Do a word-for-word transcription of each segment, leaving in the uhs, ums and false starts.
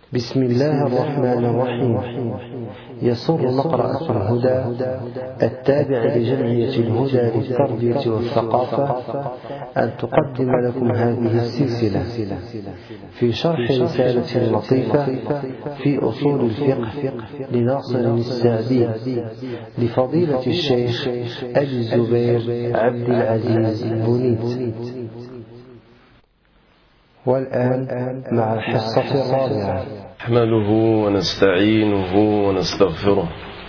بسم الله الرحمن الرحيم. يسر مقرأة الهدى التابع لجمعية الهدى للتربية والثقافة أن تقدم لكم هذه السلسلة في شرح رسالة لطيفة في أصول الفقه لناصر السعدي لفضيلة الشيخ أبي الزبير عبد العزيز بنيت. والآن مع الحصة الرابعة. نحمده ونستعينه ونستغفره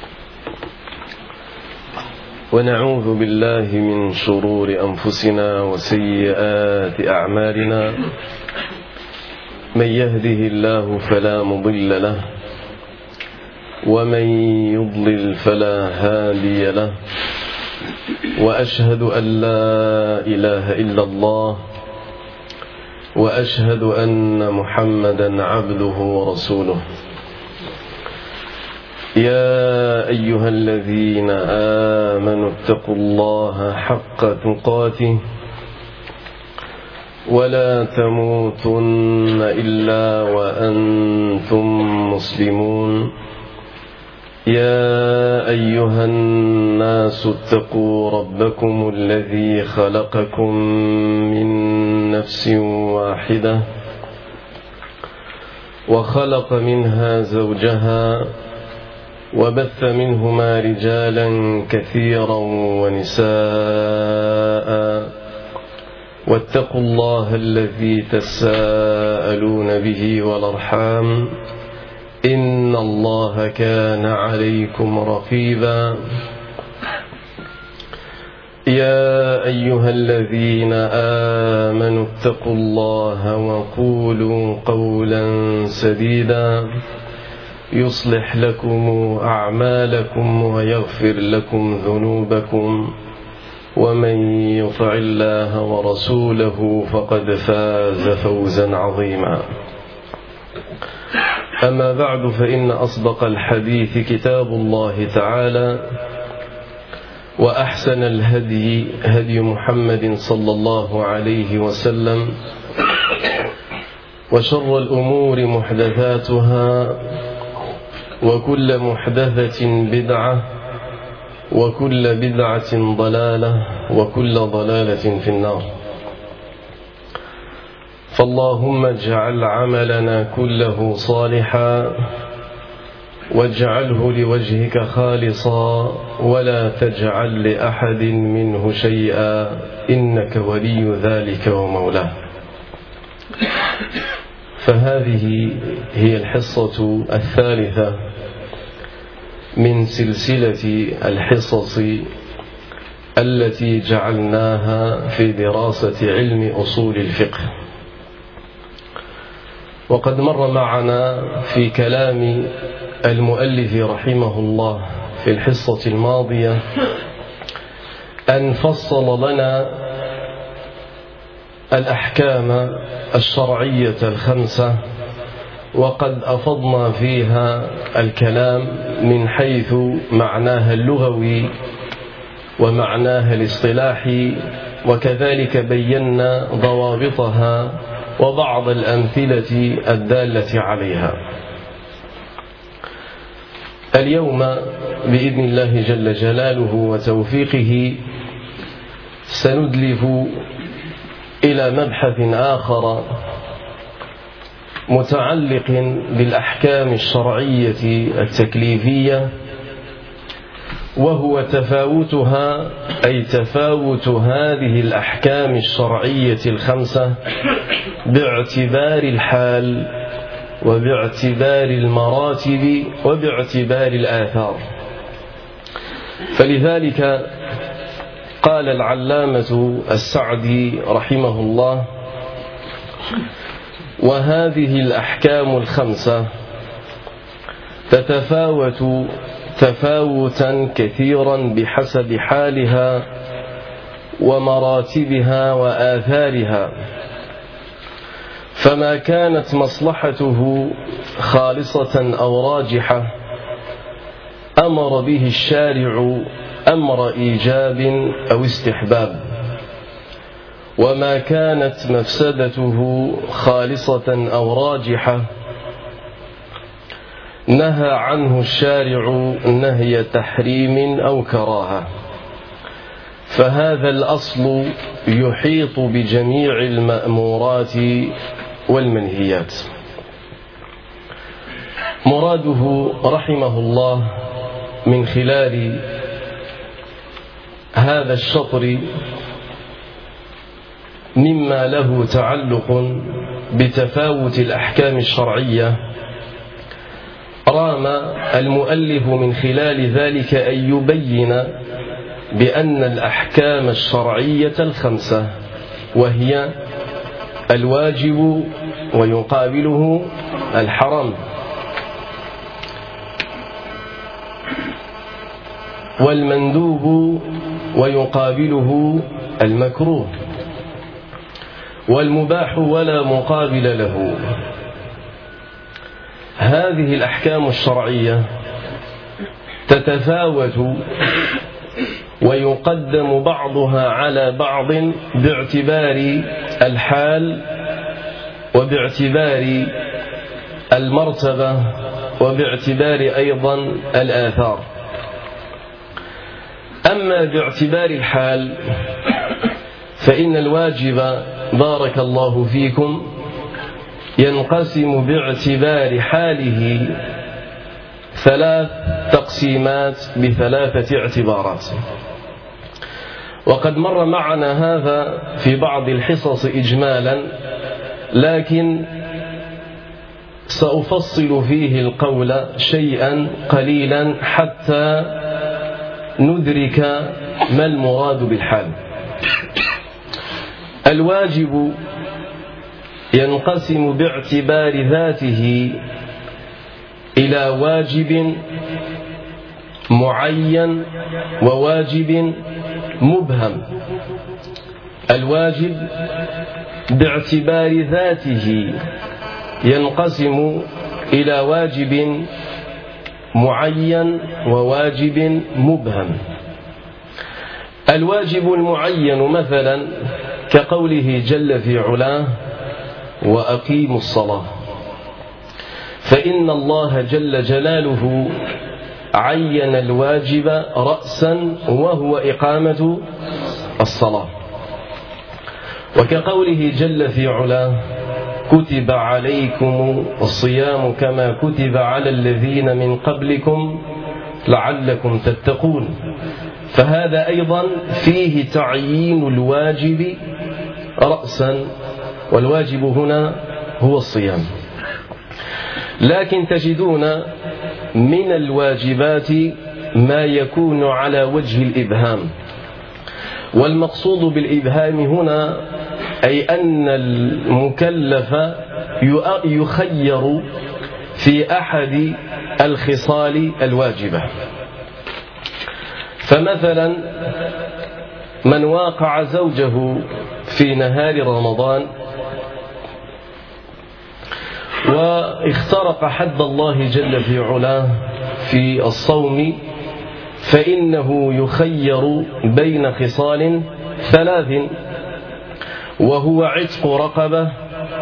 ونعوذ بالله من شرور أنفسنا وسيئات أعمالنا. من يهده الله فلا مضل له ومن يضلل فلا هادي له، وأشهد أن لا إله إلا الله وأشهد أن محمدا عبده ورسوله. يا أيها الذين آمنوا اتقوا الله حق تقاته ولا تموتن إلا وأنتم مسلمون. يا أيها الناس اتقوا ربكم الذي خلقكم من نفس واحدة وخلق منها زوجها وبث منهما رجالا كثيرا ونساء، واتقوا الله الذي تساءلون به والأرحام إن الله كان عليكم رقيبا. يا أيها الذين آمنوا اتقوا الله وقولوا قولا سديدا يصلح لكم أعمالكم ويغفر لكم ذنوبكم، ومن يطع الله ورسوله فقد فاز فوزا عظيما. أما بعد، فإن أصدق الحديث كتاب الله تعالى، وأحسن الهدي هدي محمد صلى الله عليه وسلم، وشر الأمور محدثاتها، وكل محدثة بدعة، وكل بدعة ضلالة، وكل ضلالة في النار. فاللهم اجعل عملنا كله صالحا واجعله لوجهك خالصا ولا تجعل لأحد منه شيئا إنك ولي ذلك ومولاه. فهذه هي الحصة الثالثة من سلسلة الحصص التي جعلناها في دراسة علم أصول الفقه. وقد مر معنا في كلام المؤلف رحمه الله في الحصة الماضية أن فصل لنا الأحكام الشرعية الخمسة، وقد أفضنا فيها الكلام من حيث معناها اللغوي ومعناها الاصطلاحي، وكذلك بينا ضوابطها وبعض الأمثلة الدالة عليها. اليوم بإذن الله جل جلاله وتوفيقه سندلف إلى مبحث آخر متعلق بالأحكام الشرعية التكليفية، وهو تفاوتها، أي تفاوت هذه الأحكام الشرعية الخمسة باعتبار الحال وباعتبار المراتب وباعتبار الآثار. فلذلك قال العلامة السعدي رحمه الله: وهذه الأحكام الخمسة تتفاوت تفاوتا كثيرا بحسب حالها ومراتبها وآثارها، فما كانت مصلحته خالصة أو راجحة أمر به الشارع أمر إيجاب أو استحباب، وما كانت مفسدته خالصة أو راجحة نهى عنه الشارع نهي تحريم أو كراهة، فهذا الأصل يحيط بجميع المأمورات والمنهيات. مراده رحمه الله من خلال هذا الشطر مما له تعلق بتفاوت الأحكام الشرعية، رام المؤلف من خلال ذلك أن يبين بأن الأحكام الشرعية الخمسة، وهي الواجب ويقابله الحرام، والمندوب ويقابله المكروه، والمباح ولا مقابل له. هذه الأحكام الشرعية تتفاوت ويقدم بعضها على بعض باعتبار الحال وباعتبار المرتبة وباعتبار أيضا الآثار. أما باعتبار الحال فإن الواجب بارك الله فيكم ينقسم باعتبار حاله ثلاث تقسيمات بثلاثة اعتبارات، وقد مر معنا هذا في بعض الحصص إجمالا، لكن سأفصل فيه القول شيئا قليلا حتى ندرك ما المراد بالحال. الواجب ينقسم باعتبار ذاته إلى واجب معين وواجب مبهم. الواجب باعتبار ذاته ينقسم إلى واجب معين وواجب مبهم. الواجب المعين مثلا كقوله جل في علاه وأقيموا الصلاة، فإن الله جل جلاله عين الواجب رأسا وهو إقامة الصلاة. وكقوله جل في علاه كتب عليكم الصيام كما كتب على الذين من قبلكم لعلكم تتقون، فهذا أيضا فيه تعيين الواجب رأسا، والواجب هنا هو الصيام. لكن تجدون من الواجبات ما يكون على وجه الإبهام، والمقصود بالإبهام هنا أي أن المكلف يخير في أحد الخصال الواجبة. فمثلا من واقع زوجه في نهار رمضان واخترق حد الله جل في علاه في الصوم، فإنه يخير بين خصال ثلاث، وهو عتق رقبة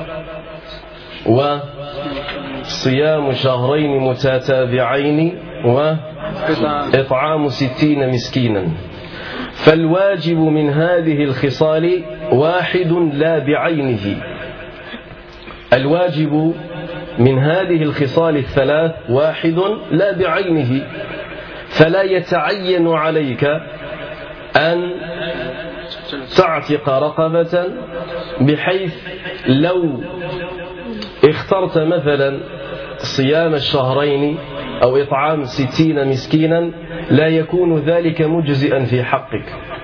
وصيام شهرين متتابعين وإطعام ستين مسكينا. فالواجب من هذه الخصال واحد لا بعينه. الواجب من هذه الخصال الثلاث واحد لا بعينه، فلا يتعين عليك أن تعتق رقبة بحيث لو اخترت مثلا صيام الشهرين أو إطعام ستين مسكينا لا يكون ذلك مجزئا في حقك.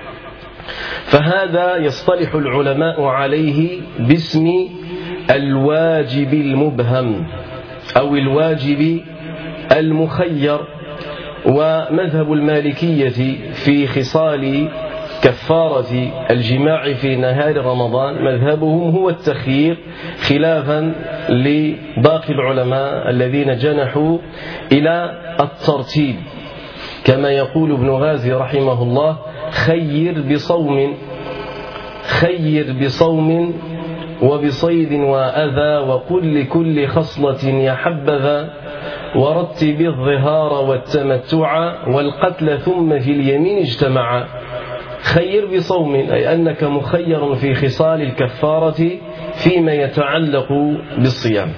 فهذا يصطلح العلماء عليه باسم الواجب المبهم أو الواجب المخير. ومذهب المالكية في خصال كفارة الجماع في نهار رمضان مذهبهم هو التخيير، خلافا لباقي العلماء الذين جنحوا إلى الترتيب، كما يقول ابن غازي رحمه الله خير بصوم خير بصوم وبصيد وأذى وقل لكل خصلة يا حبذا ورتب الظهار والتمتع والقتل ثم في اليمين اجتمعا. خير بصوم، أي أنك مخير في خصال الكفارة فيما يتعلق بالصيام.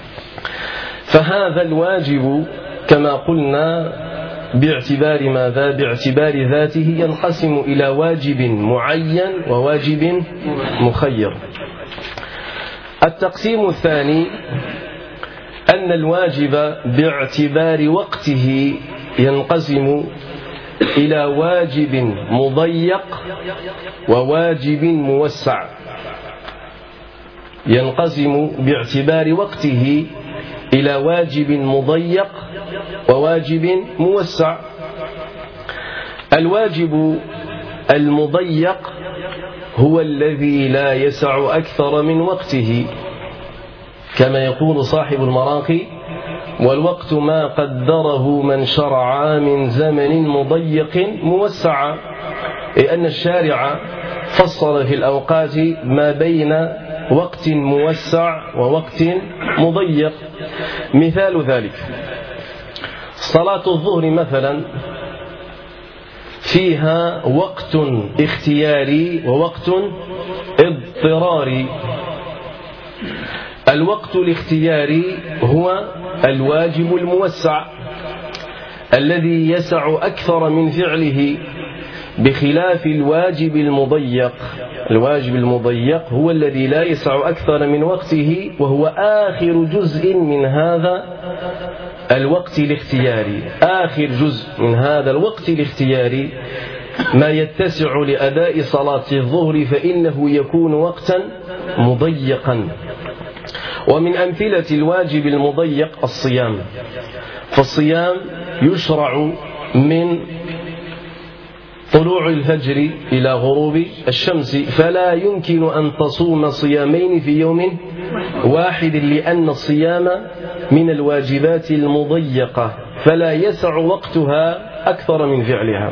فهذا الواجب كما قلنا باعتبار ماذا؟ باعتبار ذاته ينقسم إلى واجب معين وواجب مخير. التقسيم الثاني أن الواجب باعتبار وقته ينقسم إلى واجب مضيق وواجب موسع. ينقسم باعتبار وقته إلى واجب مضيق وواجب موسع. الواجب المضيق هو الذي لا يسع أكثر من وقته، كما يقول صاحب المراقي: والوقت ما قدره من شرع من زمن مضيق موسع. أي أن الشارع فصل في الأوقات ما بين وقت موسع ووقت مضيق. مثال ذلك صلاة الظهر مثلا فيها وقت اختياري ووقت اضطراري. الوقت الاختياري هو الواجب الموسع الذي يسع أكثر من فعله، بخلاف الواجب المضيق. الواجب المضيق هو الذي لا يسع أكثر من وقته، وهو آخر جزء من هذا الوقت الاختياري. آخر جزء من هذا الوقت الاختياري ما يتسع لأداء صلاة الظهر فإنه يكون وقتا مضيقا. ومن أمثلة الواجب المضيق الصيام. فالصيام يشرع من طلوع الفجر إلى غروب الشمس، فلا يمكن أن تصوم صيامين في يوم واحد، لأن الصيام من الواجبات المضيقة فلا يسع وقتها أكثر من فعلها.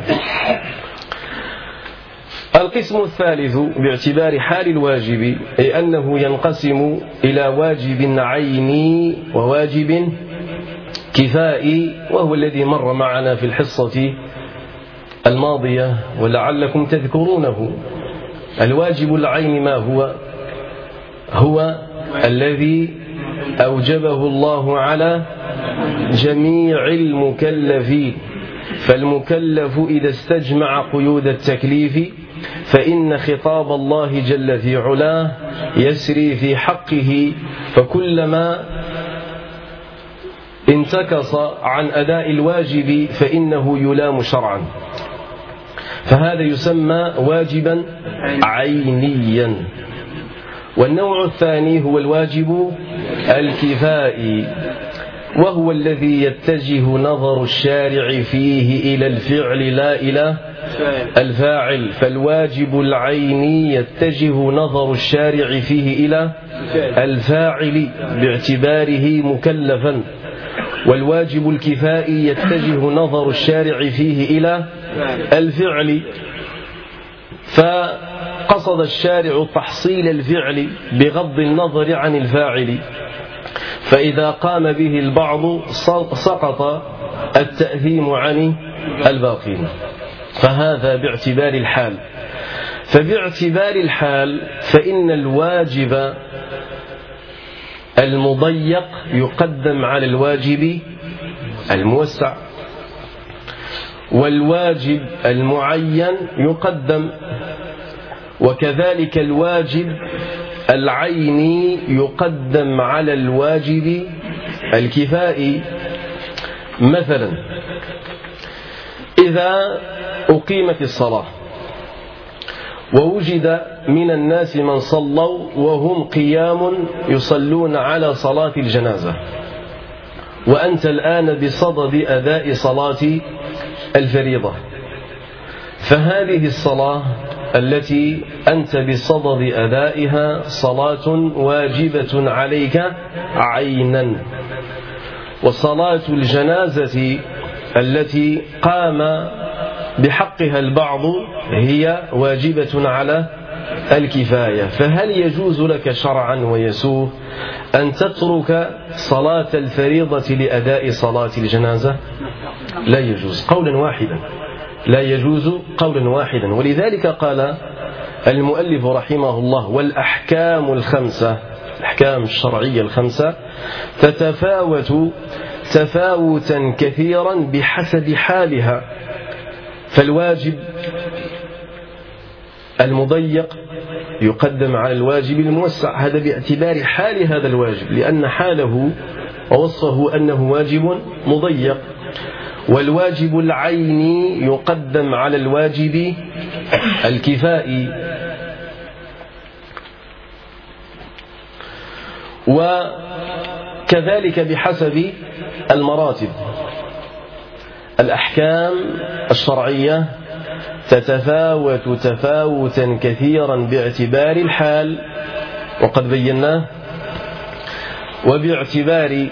القسم الثالث باعتبار حال الواجب أي أنه ينقسم إلى واجب عيني وواجب كفائي، وهو الذي مر معنا في الحصة الماضية ولعلكم تذكرونه. الواجب العين ما هو؟ هو الذي أوجبه الله على جميع المكلفين. فالمكلف إذا استجمع قيود التكليف فإن خطاب الله جل في علاه يسري في حقه، فكلما انتكص عن أداء الواجب فإنه يلام شرعا. فهذا يسمى واجبا عينيا. والنوع الثاني هو الواجب الكفائي، وهو الذي يتجه نظر الشارع فيه إلى الفعل لا إلى الفاعل. فالواجب العيني يتجه نظر الشارع فيه إلى الفاعل باعتباره مكلفا، والواجب الكفائي يتجه نظر الشارع فيه إلى الفعل. فقصد الشارع تحصيل الفعل بغض النظر عن الفاعل، فإذا قام به البعض سقط التأثيم عن الباقين. فهذا باعتبار الحال. فباعتبار الحال فإن الواجب المضيق يقدم على الواجب الموسع، والواجب المعين يقدم، وكذلك الواجب العيني يقدم على الواجب الكفائي. مثلا إذا أقيمت الصلاة ووجد من الناس من صلوا وهم قيام يصلون على صلاة الجنازة، وأنت الآن بصدد أداء صلاة الفريضة، فهذه الصلاة التي أنت بصدد أدائها صلاة واجبة عليك عينا. وصلاة الجنازة التي قام بحقها البعض هي واجبة على الكفاية. فهل يجوز لك شرعا ويسوغ أن تترك صلاة الفريضة لأداء صلاة الجنازة؟ لا يجوز قولا واحدا، لا يجوز قولا واحدا. ولذلك قال المؤلف رحمه الله: والأحكام الخمسة، الأحكام الشرعية الخمسة تتفاوت تفاوتا كثيرا بحسب حالها. فالواجب المضيق يقدم على الواجب الموسع، هذا باعتبار حال هذا الواجب، لأن حاله ووصفه أنه واجب مضيق. والواجب العيني يقدم على الواجب الكفائي. وكذلك بحسب المراتب. الأحكام الشرعية تتفاوت تفاوتا كثيرا باعتبار الحال، وقد بيناه، وباعتبار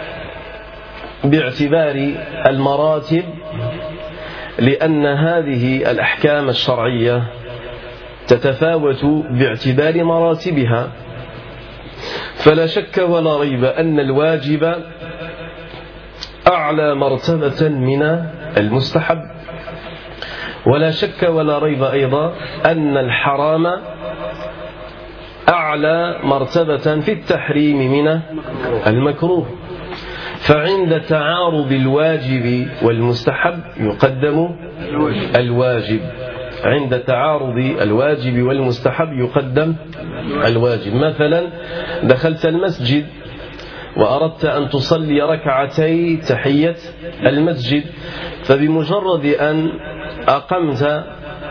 باعتبار المراتب، لأن هذه الأحكام الشرعية تتفاوت باعتبار مراتبها. فلا شك ولا ريب أن الواجب أعلى مرتبة من المستحب، ولا شك ولا ريب أيضا أن الحرام أعلى مرتبة في التحريم من المكروه. فعند تعارض الواجب والمستحب يقدم الواجب، عند تعارض الواجب والمستحب يقدم الواجب. مثلا دخلت المسجد وأردت أن تصلي ركعتي تحية المسجد، فبمجرد أن أقمت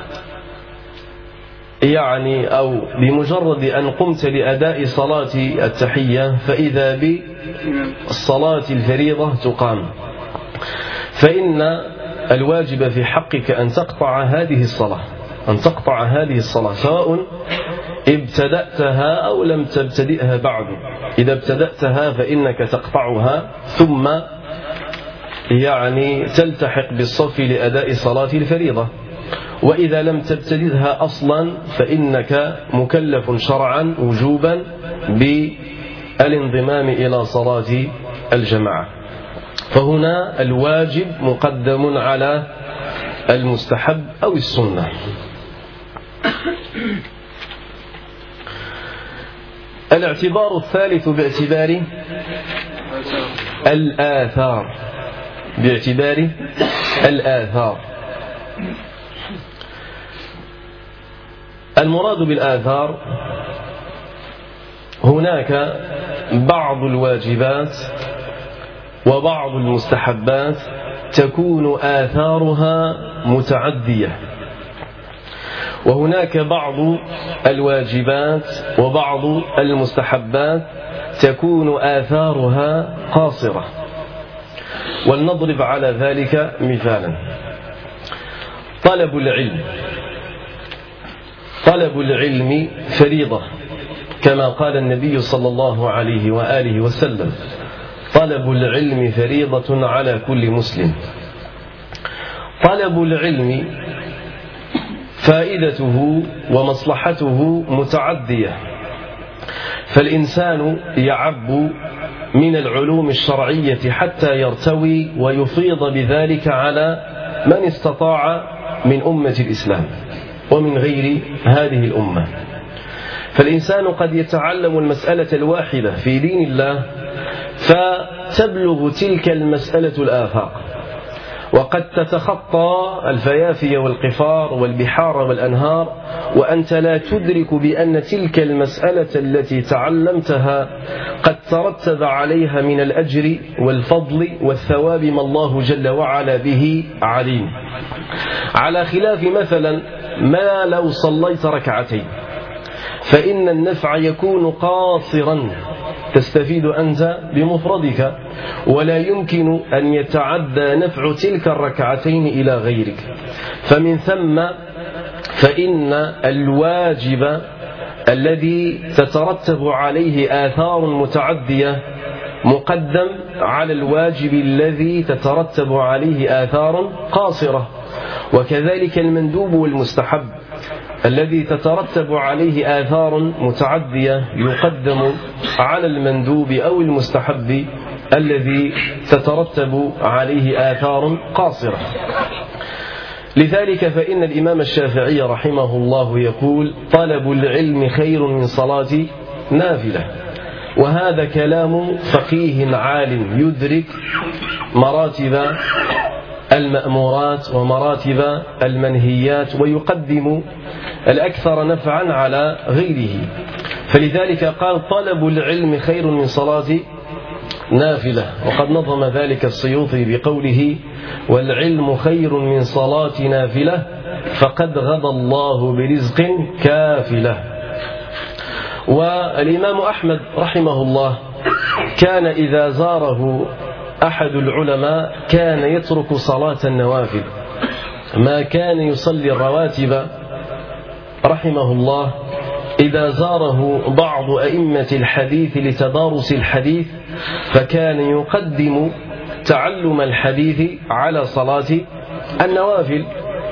يعني أو بمجرد أن قمت لأداء صلاة التحية فإذا بالصلاة الفريضة تقام، فإن الواجب في حقك أن تقطع هذه الصلاة، أن تقطع هذه الصلاة سواء ابتدأتها أو لم تبتدئها بعد. إذا ابتدأتها فإنك تقطعها ثم يعني تلتحق بالصف لأداء صلاة الفريضة، وإذا لم تبتدئها أصلا فإنك مكلف شرعا وجوبا بالانضمام إلى صلاة الجماعة. فهنا الواجب مقدم على المستحب أو السنة. الاعتبار الثالث باعتبار الآثار، باعتبار الآثار. المراد بالآثار هناك بعض الواجبات وبعض المستحبات تكون آثارها متعدية، وهناك بعض الواجبات وبعض المستحبات تكون آثارها قاصرة. ولنضرب على ذلك مثالا: طلب العلم، طلب العلم فريضة كما قال النبي صلى الله عليه وآله وسلم: طلب العلم فريضة على كل مسلم. طلب العلم فائدته ومصلحته متعدية، فالإنسان يعب من العلوم الشرعية حتى يرتوي ويفيض بذلك على من استطاع من أمة الإسلام ومن غير هذه الأمة. فالإنسان قد يتعلم المسألة الواحدة في دين الله فتبلغ تلك المسألة الآفاق، وقد تتخطى الفيافي والقفار والبحار والأنهار وأنت لا تدرك بأن تلك المسألة التي تعلمتها قد ترتب عليها من الأجر والفضل والثواب ما الله جل وعلا به عليم، على خلاف مثلا ما لو صليت ركعتين، فإن النفع يكون قاصرا تستفيد أنت بمفردك، ولا يمكن أن يتعدى نفع تلك الركعتين إلى غيرك. فمن ثم فإن الواجب الذي تترتب عليه آثار متعدية مقدم على الواجب الذي تترتب عليه آثار قاصرة. وكذلك المندوب والمستحب، الذي تترتب عليه آثار متعدية يقدم على المندوب أو المستحب الذي تترتب عليه آثار قاصرة. لذلك فإن الإمام الشافعي رحمه الله يقول: طلب العلم خير من صلاة نافلة. وهذا كلام فقيه عالم يدرك مراتب المأمورات ومراتب المنهيات ويقدم الأكثر نفعا على غيره. فلذلك قال: طلب العلم خير من صلاة نافلة. وقد نظم ذلك السيوطي بقوله: والعلم خير من صلاة نافلة فقد غضى الله برزق كافلة. والإمام أحمد رحمه الله كان إذا زاره أحد العلماء كان يترك صلاة النوافل، ما كان يصلي الرواتب رحمه الله. إذا زاره بعض أئمة الحديث لتدارس الحديث فكان يقدم تعلم الحديث على صلاة النوافل،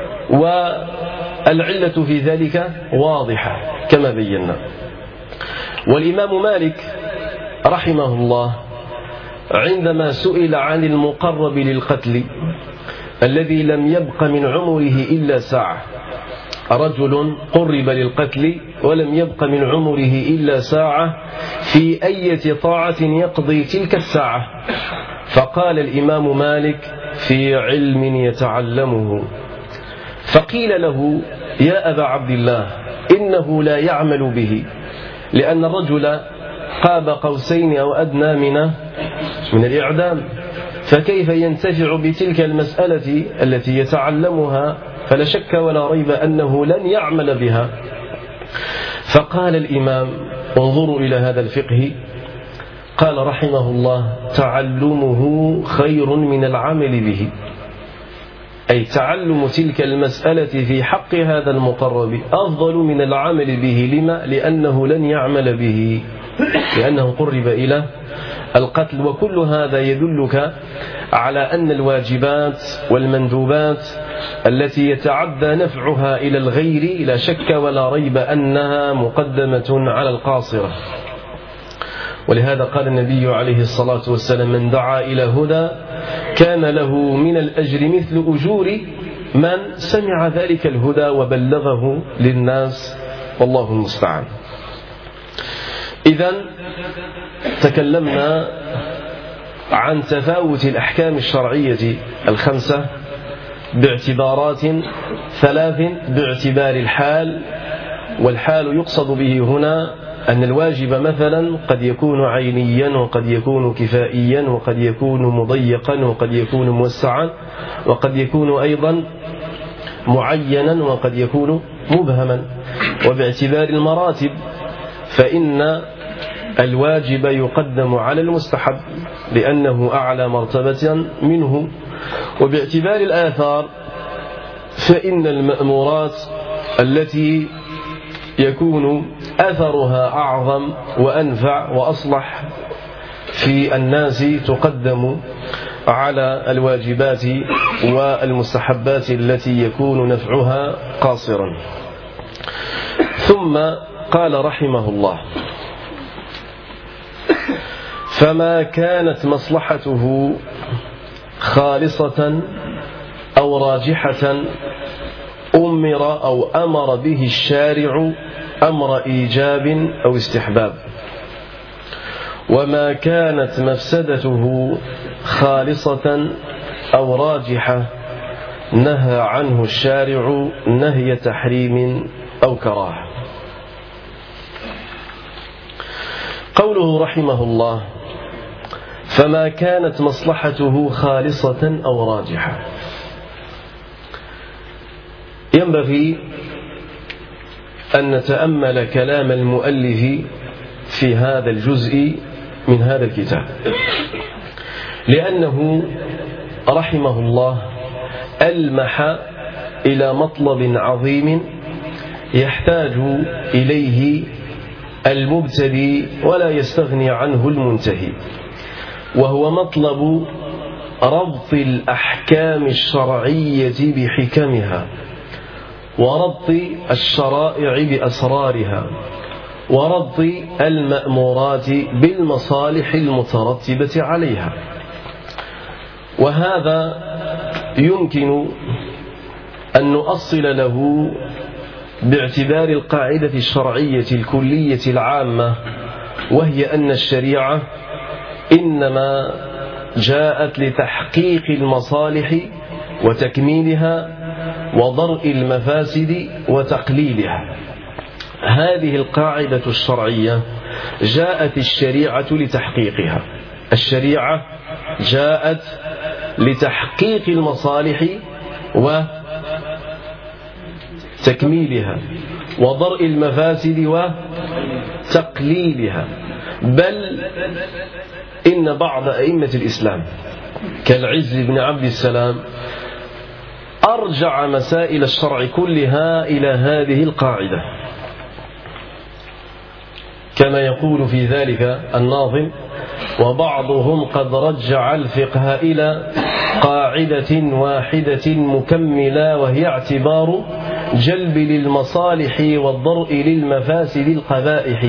والعلة في ذلك واضحة كما بينا. والإمام مالك رحمه الله عندما سئل عن المقرب للقتل الذي لم يبق من عمره إلا ساعة، رجل قرب للقتل ولم يبق من عمره إلا ساعة، في أي طاعة يقضي تلك الساعة؟ فقال الإمام مالك: في علم يتعلمه. فقيل له: يا أبا عبد الله، إنه لا يعمل به، لأن الرجل قاب قوسين أو أدنى من من الإعدام، فكيف ينتفع بتلك المسألة التي يتعلمها؟ فلا شك ولا ريب أنه لن يعمل بها. فقال الإمام: انظروا إلى هذا الفقه، قال رحمه الله: تعلمه خير من العمل به، أي تعلم تلك المسألة في حق هذا المقرب أفضل من العمل به. لما؟ لأنه لن يعمل به، لأنه قرب إلى القتل. وكل هذا يدلك على أن الواجبات والمندوبات التي يتعدى نفعها إلى الغير لا شك ولا ريب أنها مقدمة على القاصرة. ولهذا قال النبي عليه الصلاة والسلام: من دعا إلى هدى كان له من الأجر مثل أجور من سمع ذلك الهدى وبلغه للناس، والله المستعان. إذن تكلمنا عن تفاوت الأحكام الشرعية الخمسة باعتبارات ثلاث: باعتبار الحال، والحال يقصد به هنا أن الواجب مثلا قد يكون عينيا وقد يكون كفائيا وقد يكون مضيقا وقد يكون موسعا وقد يكون أيضا معينا وقد يكون مبهما. وباعتبار المراتب فإن الواجب يقدم على المستحب لأنه أعلى مرتبة منه. وباعتبار الآثار فإن المأمورات التي يكون أثرها أعظم وأنفع وأصلح في الناس تقدم على الواجبات والمستحبات التي يكون نفعها قاصرا. ثم قال رحمه الله: فما كانت مصلحته خالصة أو راجحة أمر أو أمر به الشارع أمر إيجاب أو استحباب، وما كانت مفسدته خالصة أو راجحة نهى عنه الشارع نهي تحريم أو كراهة. قوله رحمه الله: فما كانت مصلحته خالصة أو راجحة، ينبغي أن نتأمل كلام المؤلف في هذا الجزء من هذا الكتاب، لأنه رحمه الله ألمح إلى مطلب عظيم يحتاج إليه المبتدي ولا يستغني عنه المنتهي، وهو مطلب ربط الأحكام الشرعية بحكمها وربط الشرائع بأسرارها وربط المأمورات بالمصالح المترتبة عليها. وهذا يمكن أن نؤصل له باعتبار القاعدة الشرعية الكلية العامة، وهي أن الشريعة إنما جاءت لتحقيق المصالح وتكميلها وضرء المفاسد وتقليلها. هذه القاعدة الشرعية جاءت الشريعة لتحقيقها. الشريعة جاءت لتحقيق المصالح وتكميلها وضرء المفاسد وتقليلها. بل إن بعض أئمة الإسلام كالعز بن عبد السلام أرجع مسائل الشرع كلها إلى هذه القاعدة، كما يقول في ذلك الناظم: وبعضهم قد رجع الفقه إلى قاعدة واحدة مكملة، وهي اعتبار جلب للمصالح والضرء للمفاسد القبائح.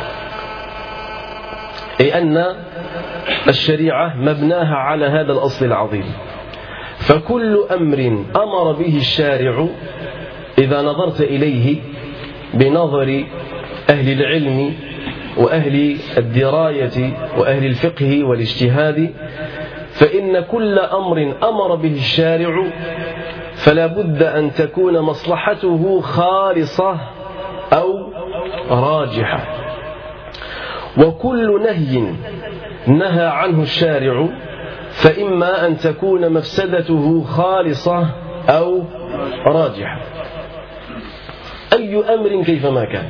أي أن الشريعة مبناها على هذا الأصل العظيم. فكل أمر أمر به الشارع إذا نظرت إليه بنظر أهل العلم وأهل الدراية وأهل الفقه والاجتهاد، فإن كل أمر أمر به الشارع فلا بد أن تكون مصلحته خالصة أو راجحة، وكل نهي نهى عنه الشارع فإما أن تكون مفسدته خالصة أو راجحة، أي أمر كيفما كان.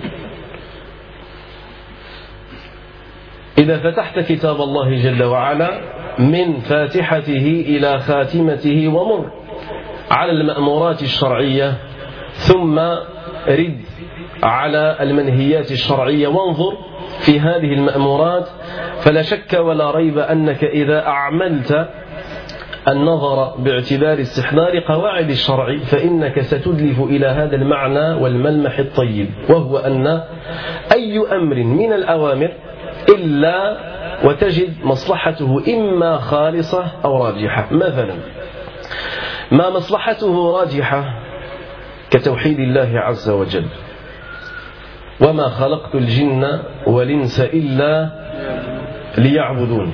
إذا فتحت كتاب الله جل وعلا من فاتحته إلى خاتمته ومر على المأمورات الشرعية، ثم رد على المنهيات الشرعية وانظر في هذه المأمورات، فلا شك ولا ريب أنك إذا أعملت النظر باعتبار استحضار قواعد الشرع فإنك ستدلف إلى هذا المعنى والملمح الطيب، وهو أن أي أمر من الأوامر إلا وتجد مصلحته إما خالصة أو راجحة. مثلا ما مصلحته راجحة كتوحيد الله عز وجل: وما خلقت الجن والإنس إلا ليعبدون.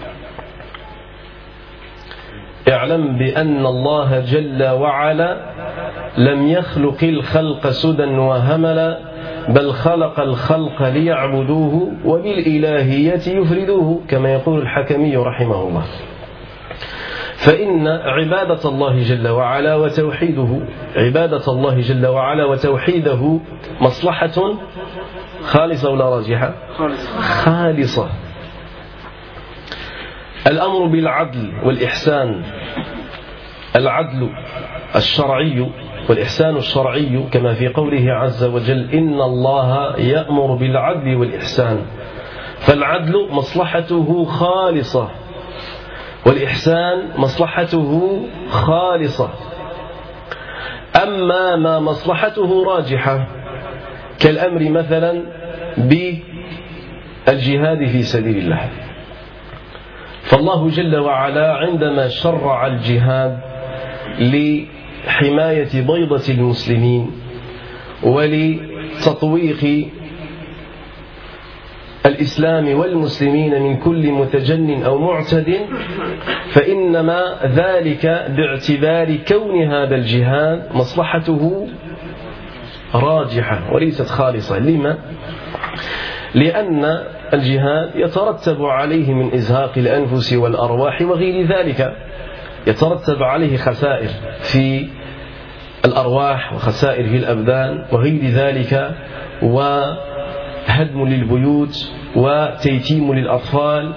اعلم بأن الله جل وعلا لم يخلق الخلق سدى وهملا، بل خلق الخلق ليعبدوه وبالإلهية يفردوه، كما يقول الحكمي رحمه الله. فإن عبادة الله جل وعلا وتوحيده عبادة الله جل وعلا وتوحيده مصلحة خالصة ولا راجحة؟ خالصة. الأمر بالعدل والإحسان، العدل الشرعي والإحسان الشرعي كما في قوله عز وجل: إن الله يأمر بالعدل والإحسان. فالعدل مصلحته خالصة والإحسان مصلحته خالصة. أما ما مصلحته راجحة كالأمر مثلا بالجهاد في سبيل الله، فالله جل وعلا عندما شرع الجهاد لحماية بيضة المسلمين ولتطويق الإسلام والمسلمين من كل متجن أو معتد، فإنما ذلك باعتبار كون هذا الجهاد مصلحته راجحة وليست خالصة. لما؟ لأن الجهاد يترتب عليه من إزهاق الأنفس والأرواح وغير ذلك، يترتب عليه خسائر في الأرواح وخسائر في الأبدان وغير ذلك، وهدم للبيوت وتيتيم للأطفال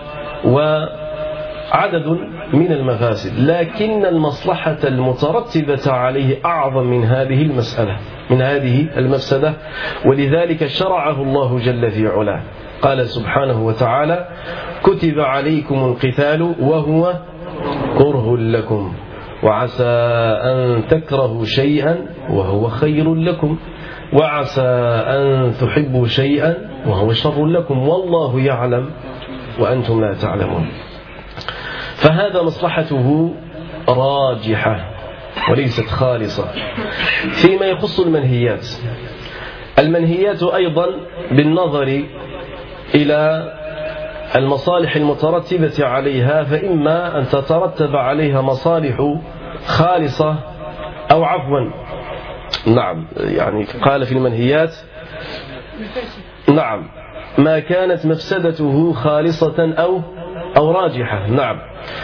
وعدد من المفاسد. لكن المصلحة المترتبة عليه أعظم من هذه المسألة من هذه المفسدة، ولذلك شرعه الله جل في علاه. قال سبحانه وتعالى: كتب عليكم القتال وهو كره لكم وعسى أن تكرهوا شيئا وهو خير لكم، وعسى أن تحبوا شيئا وهو شر لكم، والله يعلم وأنتم لا تعلمون. فهذا مصلحته راجحة وليست خالصة. فيما يخص المنهيات، المنهيات أيضا بالنظر إلى المصالح المترتبة عليها، فإما أن تترتب عليها مصالح خالصة أو عفوا نعم يعني قال في المنهيات نعم ما كانت مفسدته خالصة أو أو راجحة. نعم.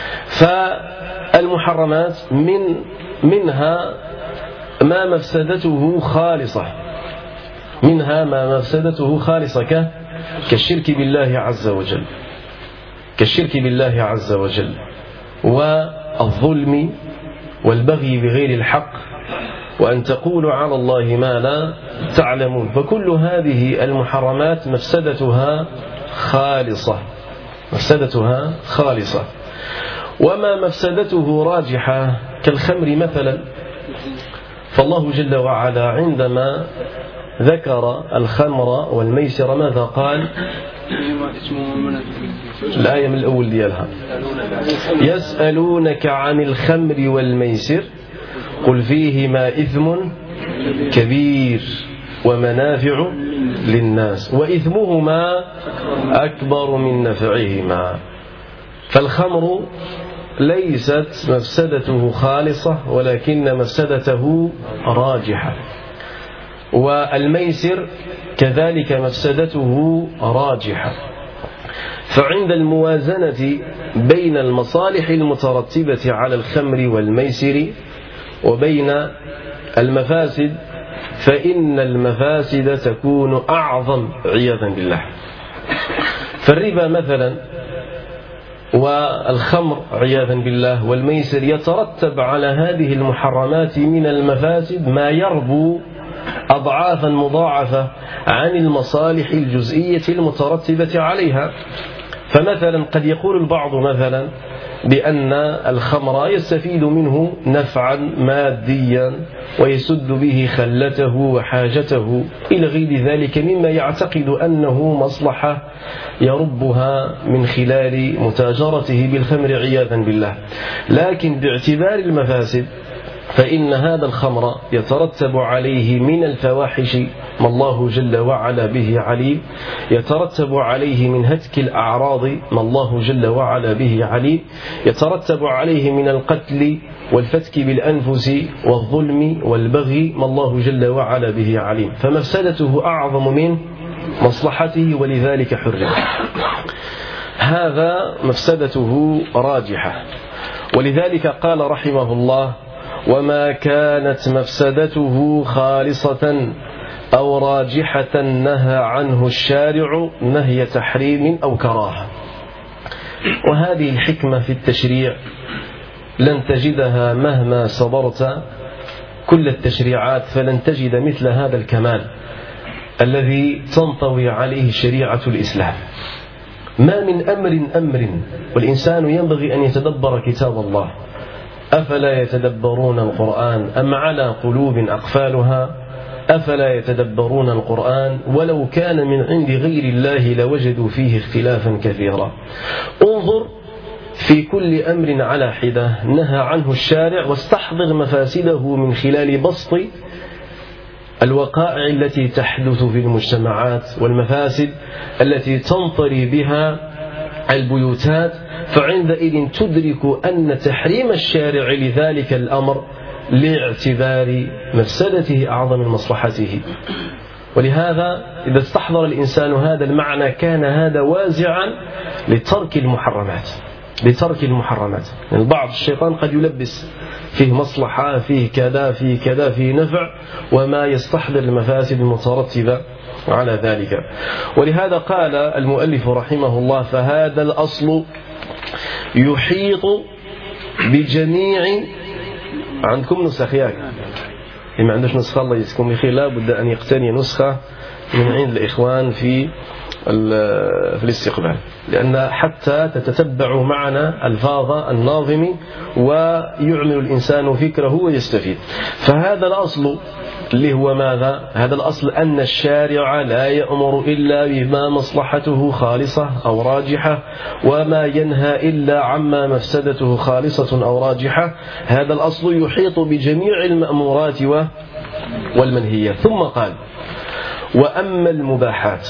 فالمحرمات من منها ما مفسدته خالصة، منها ما مفسدته خالصة كالشرك بالله عز وجل، كالشرك بالله عز وجل والظلم والبغي بغير الحق وأن تقولوا على الله ما لا تعلمون. فكل هذه المحرمات مفسدتها خالصة، مفسدتها خالصة. وما مفسدته راجحة كالخمر مثلا، فالله جل وعلا عندما ذكر الخمر والميسر ماذا قال؟ الآية من الأول ديالها يسألونك عن الخمر والميسر قل فيهما إثم كبير ومنافع للناس وإثمهما أكبر من نفعهما. فالخمر ليست مفسدته خالصة ولكن مفسدته راجحة، والميسر كذلك مفسدته راجحة. فعند الموازنة بين المصالح المترتبة على الخمر والميسر وبين المفاسد فإن المفاسد تكون أعظم عياذا بالله. فالربا مثلا والخمر عياذا بالله والميسر يترتب على هذه المحرمات من المفاسد ما يربو أضعافا مضاعفة عن المصالح الجزئية المترتبة عليها. فمثلا قد يقول البعض مثلا بأن الخمر يستفيد منه نفعا ماديا ويسد به خلته وحاجته إلى غير ذلك مما يعتقد أنه مصلحة يربها من خلال متاجرته بالخمر عياذا بالله. لكن باعتبار المفاسد فإن هذا الخمر يترتب عليه من الفواحش ما الله جل وعلا به عليم، يترتب عليه من هتك الأعراض ما الله جل وعلا به عليم، يترتب عليه من القتل والفتك بالأنفس والظلم والبغي ما الله جل وعلا به عليم. فمفسدته أعظم من مصلحته ولذلك حرم. هذا مفسدته راجحة. ولذلك قال رحمه الله وما كانت مفسدته خالصة أو راجحة نهى عنه الشارع نهي تحريم أو كراهة. وهذه الحكمة في التشريع لن تجدها مهما صبرت كل التشريعات، فلن تجد مثل هذا الكمال الذي تنطوي عليه شريعة الإسلام. ما من أمر أمر والإنسان ينبغي أن يتدبر كتاب الله. أفلا يتدبرون القرآن أم على قلوب أقفالها أفلا يتدبرون القرآن ولو كان من عند غير الله لوجدوا فيه اختلافا كثيرا. انظر في كل أمر على حدة نهى عنه الشارع واستحضر مفاسده من خلال بسط الوقائع التي تحدث في المجتمعات والمفاسد التي تنطري بها البيوتات، فعندئذ تدرك أن تحريم الشارع لذلك الأمر لاعتبار مفسدته أعظم من مصلحته. ولهذا إذا استحضر الإنسان هذا المعنى كان هذا وازعا لترك المحرمات، لترك المحرمات. يعني البعض الشيطان قد يلبس فيه مصلحة فيه كذا فيه كذا فيه نفع وما يستحضر المفاسد المترتبة على ذلك. ولهذا قال المؤلف رحمه الله فهذا الأصل يحيط بجميع. عندكم نسخ ياك؟ ما عندوش نسخة الله يسكن بخير لا بد أن يقتني نسخة من عند الإخوان في في الاستقبال، لأن حتى تتتبع معنا ألفاظ الناظم ويعمل الإنسان فكره ويستفيد. فهذا الأصل اللي هو ماذا؟ هذا الأصل أن الشارع لا يأمر إلا بما مصلحته خالصة أو راجحة، وما ينهى إلا عما مفسدته خالصة أو راجحة. هذا الأصل يحيط بجميع المأمورات والمنهيات. ثم قال: وأما المباحات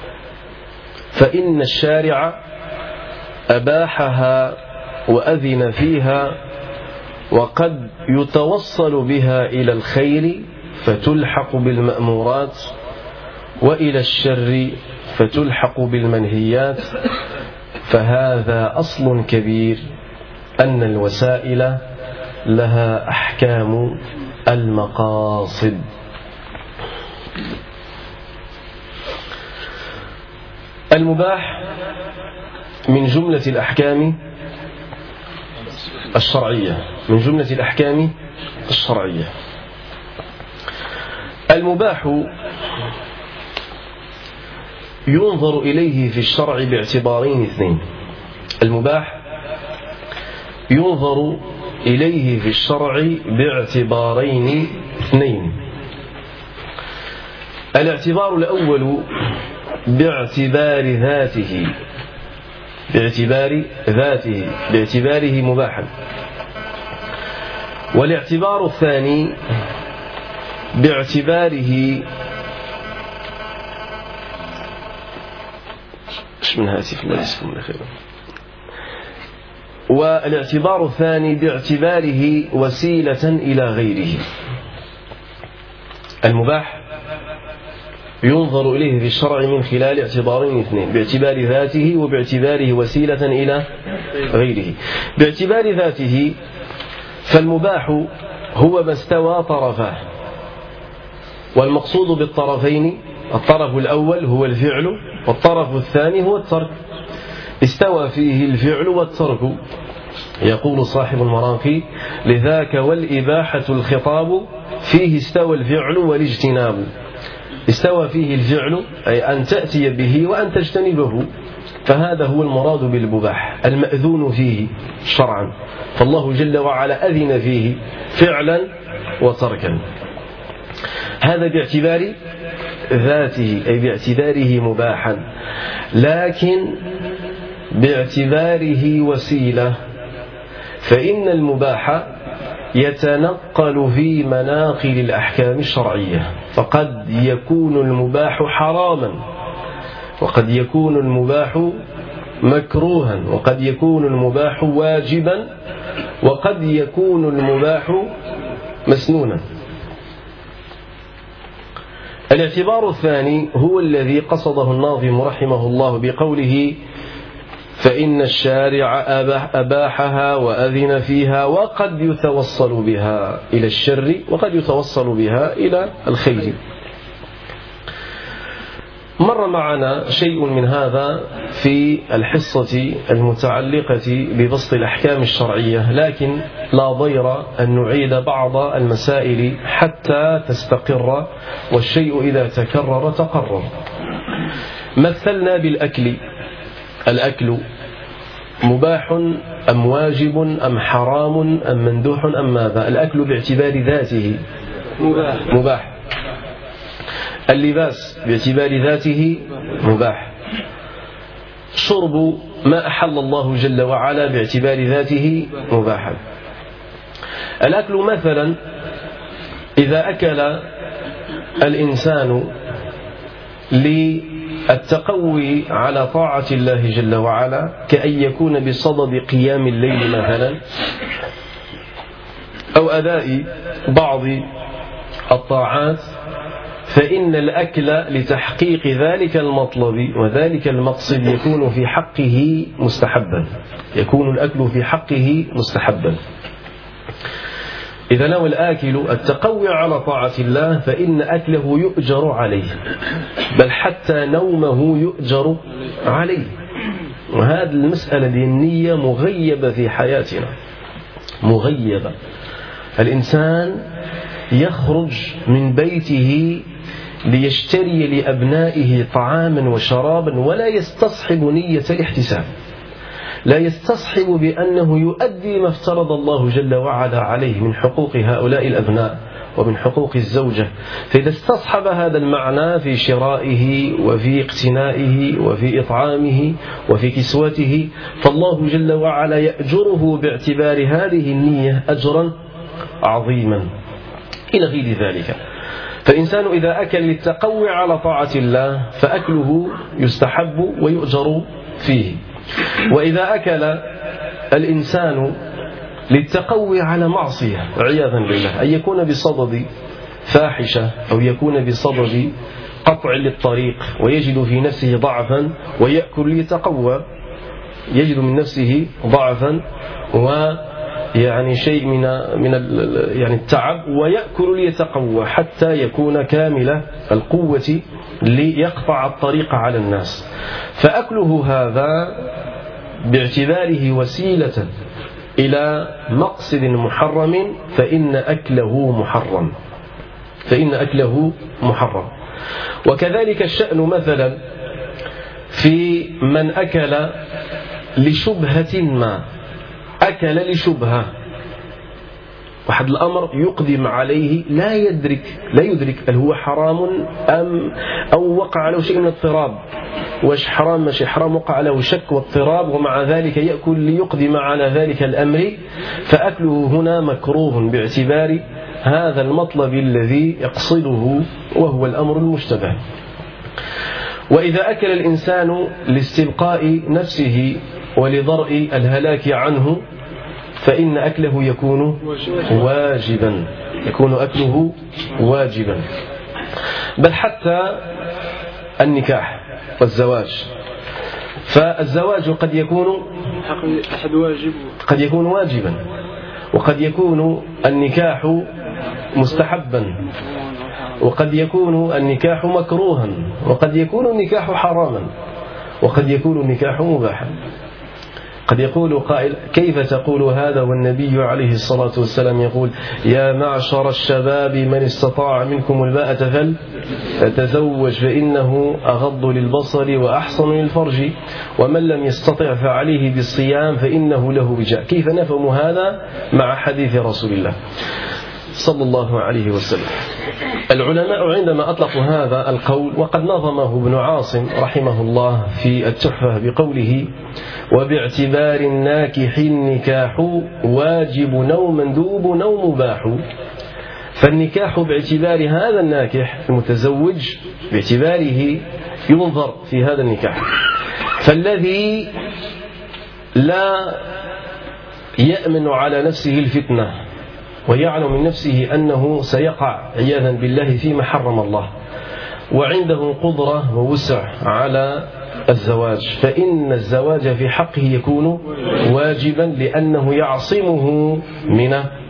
فإن الشارع أباحها وأذن فيها، وقد يتوصل بها إلى الخير فتلحق بالمأمورات، وإلى الشر فتلحق بالمنهيات. فهذا أصل كبير، أن الوسائل لها أحكام المقاصد. المباح من جملة الأحكام الشرعية، من جملة الأحكام الشرعية. المباح ينظر إليه في الشرع باعتبارين اثنين. المباح ينظر إليه في الشرع باعتبارين اثنين. الاعتبار الأول باعتبار ذاته، باعتبار ذاته باعتباره مباحا. والاعتبار الثاني باعتباره ايش من هاتف الله يسلمك خير. والاعتبار الثاني باعتباره وسيلة إلى غيره. المباح ينظر إليه في الشرع من خلال اعتبارين اثنين: باعتبار ذاته وباعتباره وسيلة إلى غيره. باعتبار ذاته فالمباح هو ما استوى طرفاه، والمقصود بالطرفين الطرف الأول هو الفعل، والطرف الثاني هو الترك. استوى فيه الفعل والترك. يقول صاحب المراقي: لذاك والإباحة الخطاب فيه استوى الفعل والاجتناب. استوى فيه الفعل أي أن تأتي به وأن تجتنبه، فهذا هو المراد بالمباح المأذون فيه شرعا. فالله جل وعلا أذن فيه فعلا وتركا. هذا باعتبار ذاته أي باعتباره مباحا. لكن باعتباره وسيلة، فإن المباح يتنقل في مناقل الأحكام الشرعية، فقد يكون المباح حراما، وقد يكون المباح مكروها، وقد يكون المباح واجبا، وقد يكون المباح مسنونا. الاعتبار الثاني هو الذي قصده الناظم رحمه الله بقوله: فإن الشارع أباحها وأذن فيها، وقد يتوصل بها إلى الشر، وقد يتوصل بها إلى الخير. مر معنا شيء من هذا في الحصة المتعلقة ببسط الأحكام الشرعية، لكن لا ضير أن نعيد بعض المسائل حتى تستقر، والشيء إذا تكرر تقرر. مثلنا بالأكل. الأكل مباح أم واجب أم حرام أم مندوح أم ماذا؟ الأكل باعتبار ذاته مباح, مباح. اللباس باعتبار ذاته مباح. شرب ما أحل الله جل وعلا باعتبار ذاته مباحا. الأكل مثلا إذا أكل الإنسان للتقوي على طاعة الله جل وعلا، كأن يكون بصدد قيام الليل مثلا، أو أداء بعض الطاعات، فإن الأكل لتحقيق ذلك المطلب وذلك المقصد يكون في حقه مستحبا، يكون الأكل في حقه مستحبا. إذا نوى الآكل التقوي على طاعة الله فإن أكله يؤجر عليه، بل حتى نومه يؤجر عليه. وهذه المسألة الدينية مغيبة في حياتنا، مغيبة. الإنسان يخرج من بيته ليشتري لأبنائه طعاما وشرابا ولا يستصحب نية الاحتساب، لا يستصحب بأنه يؤدي ما افترض الله جل وعلا عليه من حقوق هؤلاء الأبناء ومن حقوق الزوجة. فإذا استصحب هذا المعنى في شرائه وفي اقتنائه وفي إطعامه وفي كسوته فالله جل وعلا يأجره باعتبار هذه النية أجرا عظيما. إلى غير ذلك، فالإنسان إذا أكل للتقوي على طاعة الله فأكله يستحب ويؤجر فيه، وإذا أكل الإنسان للتقوي على معصية عياذا بالله، أن يكون بصدد فاحشة أو يكون بصدد قطع للطريق ويجد في نفسه ضعفا ويأكل ليتقوى، يجد من نفسه ضعفا ويعني شيء من من يعني التعب ويأكل ليتقوى حتى يكون كامل القوة ليقطع الطريق على الناس، فأكله هذا باعتباره وسيلة إلى مقصد محرم فإن أكله محرم، فإن أكله محرم. وكذلك الشأن مثلا في من أكل لشبهة ما، أكل لشبهة واحد الأمر يقدم عليه لا يدرك لا يدرك هل هو حرام أم أو وقع له شيء من اضطراب، واش حرام ماشي حرام، وقع له شك واضطراب ومع ذلك يأكل ليقدم على ذلك الأمر، فأكله هنا مكروه باعتبار هذا المطلب الذي يقصده وهو الأمر المشتبه. وإذا أكل الإنسان لاستبقاء نفسه ولضرء الهلاك عنه فإن أكله يكون واجبا، يكون أكله واجبا. بل حتى النكاح والزواج، فالزواج قد يكون قد يكون واجبا، وقد يكون النكاح مستحبا، وقد يكون النكاح مكروها، وقد يكون النكاح حراما، وقد يكون النكاح مباحا. قد يقول قائل كيف تقول هذا والنبي عليه الصلاة والسلام يقول يا معشر الشباب من استطاع منكم الباءة فليتزوج فإنه أغض للبصر وأحصن للفرج ومن لم يستطع فعليه بالصيام فإنه له وجاء. كيف نفهم هذا مع حديث رسول الله صلى الله عليه وسلم؟ العلماء عندما أطلقوا هذا القول، وقد نظمه ابن عاصم رحمه الله في التحفة بقوله وباعتبار الناكح النكاح واجب أو مندوب أو مباح، فالنكاح باعتبار هذا الناكح المتزوج باعتباره ينظر في هذا النكاح، فالذي لا يأمن على نفسه الفتنة ويعلم من نفسه أنه سيقع عياذا بالله فيما حرم الله وعنده قدرة ووسع على الزواج، فإن الزواج في حقه يكون واجبا لأنه يعصمه من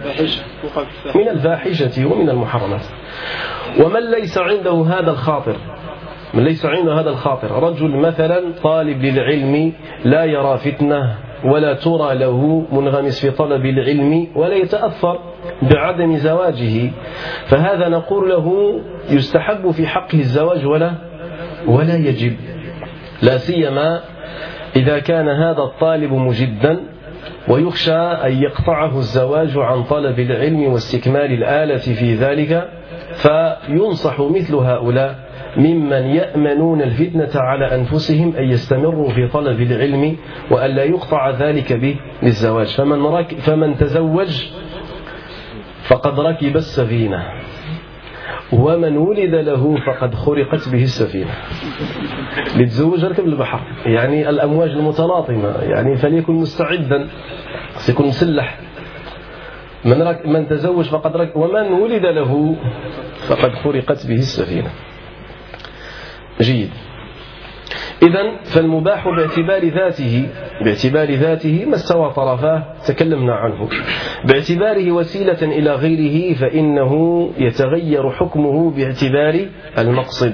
من الفاحشة ومن المحرمات. ومن ليس عنده هذا الخاطر، من ليس عنده هذا الخاطر رجل مثلا طالب للعلم لا يرى فتنة ولا ترى له منغمس في طلب العلم ولا يتأثر بعدم زواجه، فهذا نقول له يستحب في حقه الزواج ولا ولا يجب، لا سيما إذا كان هذا الطالب مجدا ويخشى أن يقطعه الزواج عن طلب العلم واستكمال الآلة في ذلك، فينصح مثل هؤلاء ممن يأمنون الفتنة على أنفسهم أن يستمروا في طلب العلم وأن لا يقطع ذلك به بالزواج. فمن, رك فمن تزوج فقد ركب السفينة، ومن ولد له فقد خرقت به السفينة. لتزوج ركب البحر، يعني الأمواج المتلاطمة، يعني فليكن مستعدا، سيكون مسلح. من, رك من تزوج فقد ركب، ومن ولد له فقد خرقت به السفينة. جيد. إذن فالمباح باعتبار ذاته باعتبار ذاته ما استوى طرفاه تكلمنا عنه، باعتباره وسيلة إلى غيره فإنه يتغير حكمه باعتبار المقصد.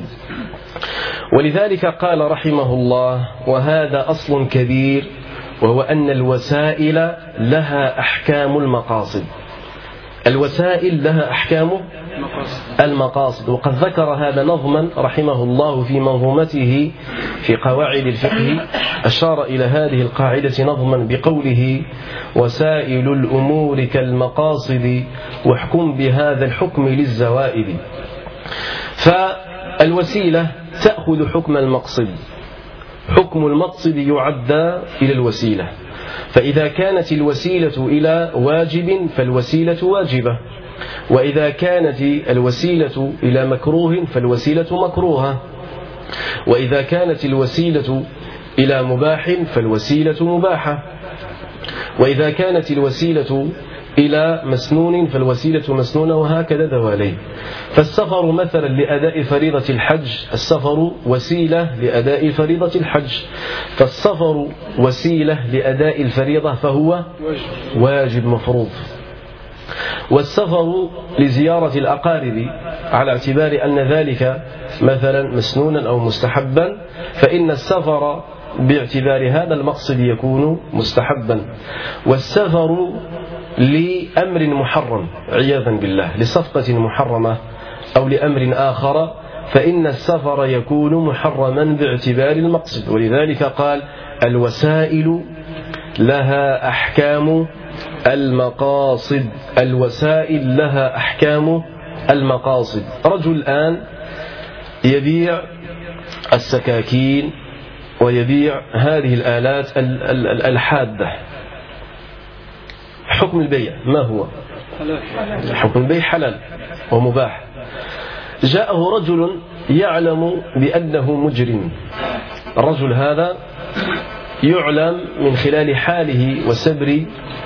ولذلك قال رحمه الله وهذا أصل كبير، وهو أن الوسائل لها أحكام المقاصد، الوسائل لها أحكام المقاصد. وقد ذكر هذا نظما رحمه الله في منظومته في قواعد الفقه، أشار إلى هذه القاعدة نظما بقوله: وسائل الأمور كالمقاصد واحكم بهذا الحكم للزوائد. فالوسيلة تأخذ حكم المقصد، حكم المقصد يعدى إلى الوسيلة، فإذا كانت الوسيلة إلى واجب فالوسيلة واجبة، وإذا كانت الوسيلة إلى مكروه فالوسيلة مكروهة، وإذا كانت الوسيلة إلى مباح فالوسيلة مباحة، وإذا كانت الوسيلة إلى مسنون فالوسيلة مسنونة، وهكذا دوالين. فالسفر مثلا لأداء فريضة الحج، السفر وسيلة لأداء فريضة الحج، فالسفر وسيلة لأداء الفريضة فهو واجب مفروض. والسفر لزيارة الأقارب على اعتبار أن ذلك مثلا مسنونا أو مستحبا، فإن السفر باعتبار هذا المقصد يكون مستحبا. والسفر لأمر محرم عياذا بالله، لصفقة محرمة أو لأمر آخر، فإن السفر يكون محرما باعتبار المقصد. ولذلك قال: الوسائل لها أحكام المقاصد. الوسائل لها أحكام المقاصد. رجل الآن يبيع السكاكين ويبيع هذه الآلات الحادة، حكم البيع ما هو؟ حكم البيع حلال ومباح. جاءه رجل يعلم بأنه مجرم، الرجل هذا يعلم من خلال حاله وسبر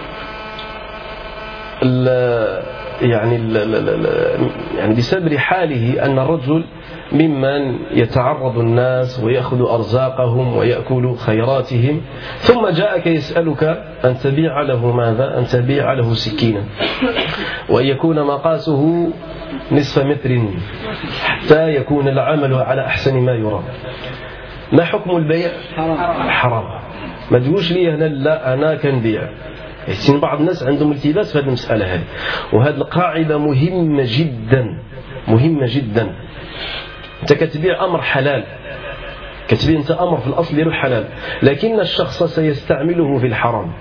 ال يعني ال يعني بسبر حاله أن الرجل ممن يتعرض الناس ويأخذ أرزاقهم ويأكل خيراتهم، ثم جاءك يسألك أن تبيع له ماذا؟ أن تبيع له سكينا، وأن يكون مقاسه نصف متر حتى يكون العمل على أحسن ما يرام. ما حكم البيع؟ حرام. ما تقولش لي هنا لا أنا كنبيع. يحسن بعض الناس عندهم التباس في هذه المسألة هذه، وهذه القاعدة مهمة جدا مهمة جدا. أنت كتبيع أمر حلال، كتبيع أنت أمر في الأصل له حلال، لكن الشخص سيستعمله في الحرام.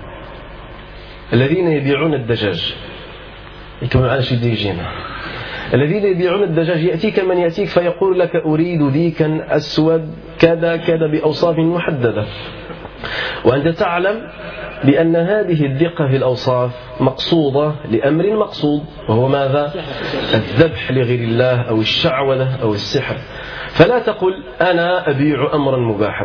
الذين يبيعون الدجاج يكون على شيء ديجينا، الذين يبيعون الدجاج يأتيك من يأتيك فيقول لك أريد ديكا أسود كذا كذا بأوصاف محددة، وأنت تعلم بأن هذه الدقة في الأوصاف مقصودة لأمر مقصود، وهو ماذا؟ الذبح لغير الله أو الشعوذة أو السحر. فلا تقل أنا أبيع أمرا مباحا.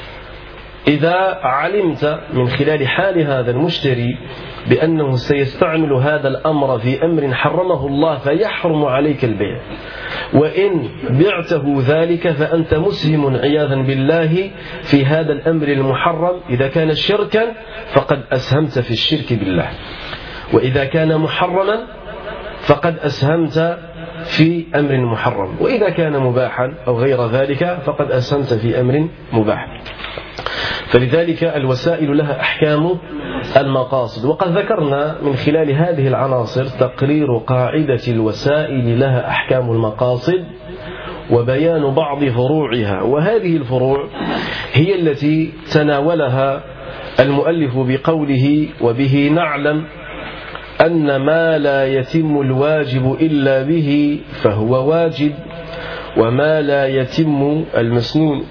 إذا علمت من خلال حال هذا المشتري بأنه سيستعمل هذا الأمر في أمر حرمه الله فيحرم عليك البيع، وإن بعته ذلك فأنت مسهم عياذا بالله في هذا الأمر المحرم. إذا كان شركا فقد أسهمت في الشرك بالله، وإذا كان محرما فقد أسهمت في أمر محرم، وإذا كان مباحا أو غير ذلك فقد أسهمت في أمر مباح. فلذلك الوسائل لها أحكام المقاصد. وقد ذكرنا من خلال هذه العناصر تقرير قاعدة الوسائل لها أحكام المقاصد وبيان بعض فروعها، وهذه الفروع هي التي تناولها المؤلف بقوله: وبه نعلم أن ما لا يتم الواجب إلا به فهو واجب، وما لا يتم المسنون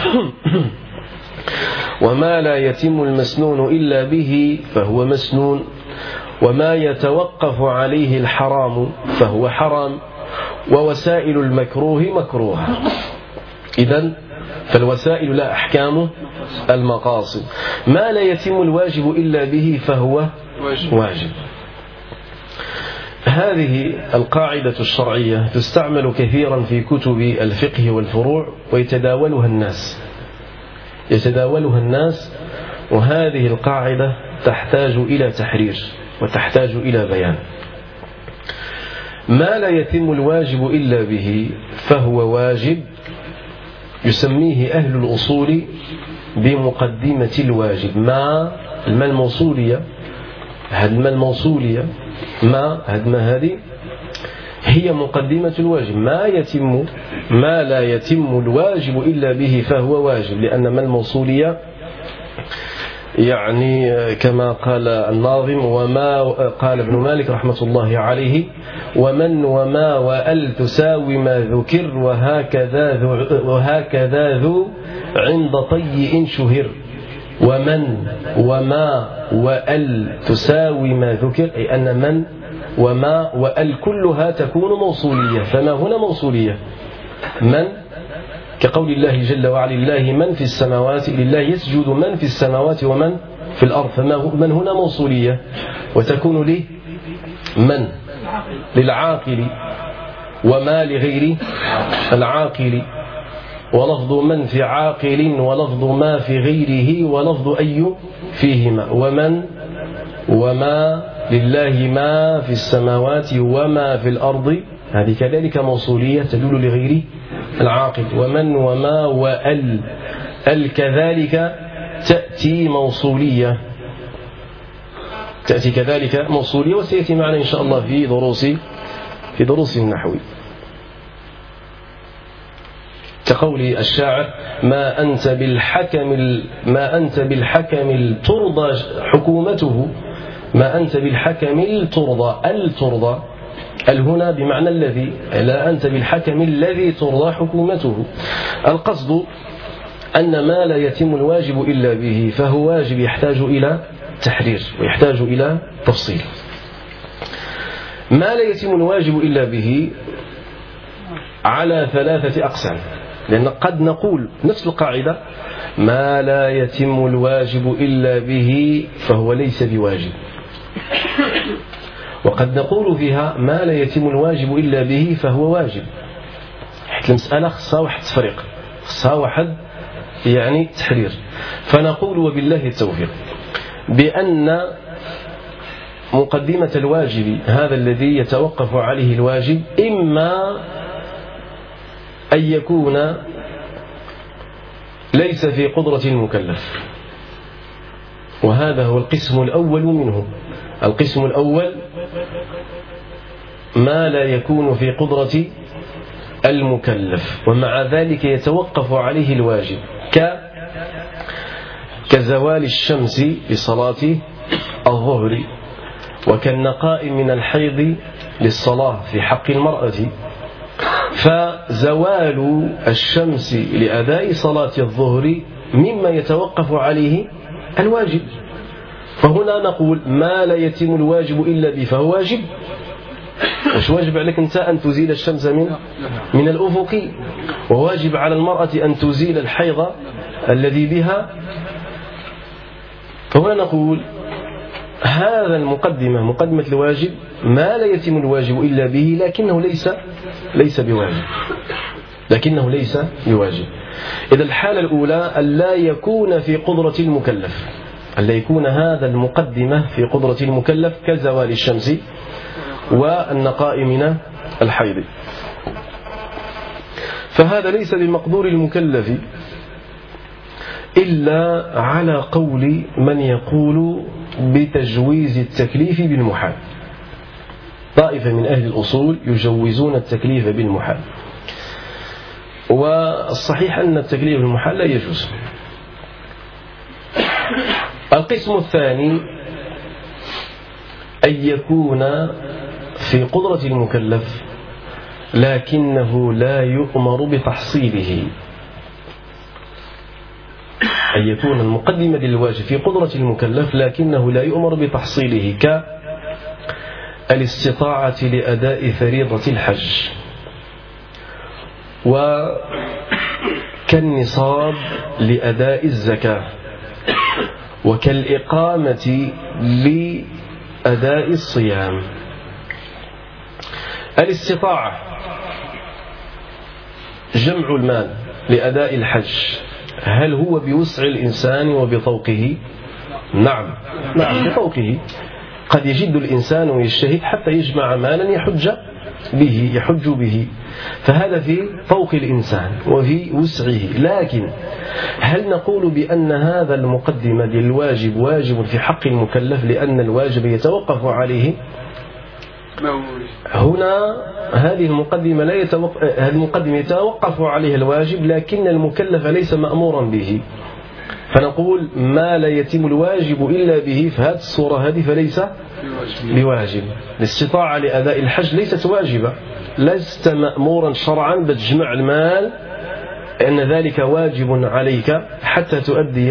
وما لا يتم المسنون إلا به فهو مسنون، وما يتوقف عليه الحرام فهو حرام، ووسائل المكروه مكروه. إذن فالوسائل لا أحكام المقاصد. ما لا يتم الواجب إلا به فهو واجب. هذه القاعدة الشرعية تستعمل كثيرا في كتب الفقه والفروع، ويتداولها الناس يتداولها الناس وهذه القاعدة تحتاج إلى تحرير وتحتاج إلى بيان. ما لا يتم الواجب إلا به فهو واجب يسميه أهل الأصول بمقدمة الواجب. ما الماء الموصولية هاد ما الموصولية ما هاد ما هذه هي مقدمة الواجب. ما يتم ما لا يتم الواجب إلا به فهو واجب، لأن ما الموصولية يعني كما قال الناظم وما قال ابن مالك رحمة الله عليه ومن وما وأل تساوي ما ذكر وهكذا ذو, وهكذا ذو عند طيء شهر. ومن وما وأل تساوي ما ذكر، أي أن من وما وأل كلها تكون موصولية. فما هنا موصولية من كقول الله جل وعلا لله من في السماوات، لله يسجد من في السماوات ومن في الأرض. فما من هنا موصولية وتكون له من للعاقل وما لغير العاقل، ولفظ من في عاقل ولفظ ما في غيره ولفظ أي فيهما. ومن وما لله ما في السماوات وما في الأرض، هذه كذلك موصولية تدل لغير العاقل. ومن وما وأل ال كذلك تأتي موصولية تأتي كذلك موصولية، وسيأتي معنا إن شاء الله في دروس في دروس النحو. كقول الشاعر ما أنت بالحكم ما أنت بالحكم الترضى حكومته، ما أنت بالحكم الترضى الترضى ال هنا بمعنى الذي، لا أنت بالحكم الذي ترضى حكومته. القصد أن ما لا يتم الواجب إلا به فهو واجب يحتاج إلى تحرير ويحتاج إلى تفصيل. ما لا يتم الواجب إلا به على ثلاثة أقسام، لأن قد نقول نفس القاعدة ما لا يتم الواجب إلا به فهو ليس بواجب، وقد نقول فيها ما لا يتم الواجب إلا به فهو واجب. حيث المسألة خصها واحد تفريق، خصها واحد يعني تحرير. فنقول وبالله التوفيق بأن مقدمة الواجب هذا الذي يتوقف عليه الواجب إما أن يكون ليس في قدرة المكلف، وهذا هو القسم الأول منه. القسم الأول ما لا يكون في قدرة المكلف ومع ذلك يتوقف عليه الواجب، ك كزوال الشمس لصلاة الظهر، وكالنقاء من الحيض للصلاة في حق المرأة. فزوال الشمس لأداء صلاة الظهر مما يتوقف عليه الواجب. فهنا نقول ما لا يتم الواجب إلا به فهو واجب. وش واجب عليك أنت أن تزيل الشمس من من الأفق، وواجب على المرأة أن تزيل الحيض الذي بها. فهنا نقول هذا المقدمة مقدمة الواجب ما لا يتم الواجب إلا به لكنه ليس ليس بواجب لكنه ليس بواجب. إذا الحالة الأولى ألا يكون في قدرة المكلف، ألا يكون هذا المقدمة في قدرة المكلف كزوال الشمس والنقاء من الحيض، فهذا ليس بمقدور المكلف إلا على قول من يقول بتجويز التكليف بالمحال. طائفة من أهل الأصول يجوزون التكليف بالمحال، والصحيح أن التكليف بالمحال لا يجوز. القسم الثاني أن يكون في قدرة المكلف لكنه لا يؤمر بتحصيله، أن يكون المقدمة للواجب في قدرة المكلف لكنه لا يؤمر بتحصيله، كالاستطاعة لأداء فريضة الحج، وكالنصاب لأداء الزكاة، وكالإقامة لأداء الصيام. الاستطاعة جمع المال لأداء الحج، هل هو بوسع الإنسان وبطوقه؟ نعم نعم بطوقه. قد يجد الإنسان ويجتهد حتى يجمع مالا يحج به يحج به، فهذا في طوق الإنسان وفي وسعه. لكن هل نقول بأن هذا المقدمة للواجب واجب في حق المكلف لأن الواجب يتوقف عليه؟ هنا هذه المقدمة لا يتوقف هذه المقدمة يتوقف عليها الواجب، لكن المكلف ليس مأمورا به، فنقول ما لا يتم الواجب إلا به في هذه الصورة هذه فليس بواجب. الاستطاعة لأداء الحج ليست واجبة، لست مأمورا شرعا بتجمع المال لأن ذلك واجب عليك حتى تؤدي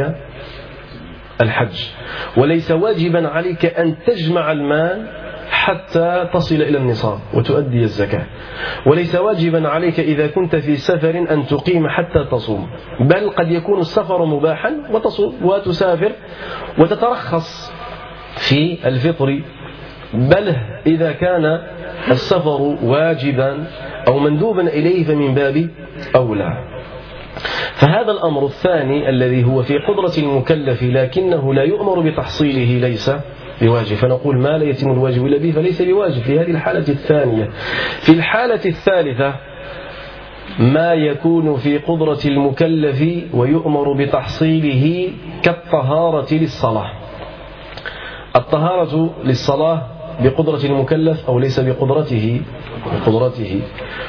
الحج، وليس واجبا عليك أن تجمع المال حتى تصل إلى النصاب وتؤدي الزكاة، وليس واجبا عليك إذا كنت في سفر أن تقيم حتى تصوم، بل قد يكون السفر مباحا وتصوم وتسافر وتترخص في الفطر، بل إذا كان السفر واجبا أو مندوبا إليه فمن باب أولى. فهذا الأمر الثاني الذي هو في قدرة المكلف لكنه لا يؤمر بتحصيله ليس بواجب، فنقول ما لا يتم الواجب إلا به فليس بواجب في هذه الحالة الثانية. في الحالة الثالثة ما يكون في قدرة المكلف ويؤمر بتحصيله كالطهارة للصلاة. الطهارة للصلاة بقدرة المكلف أو ليس بقدرته بقدرته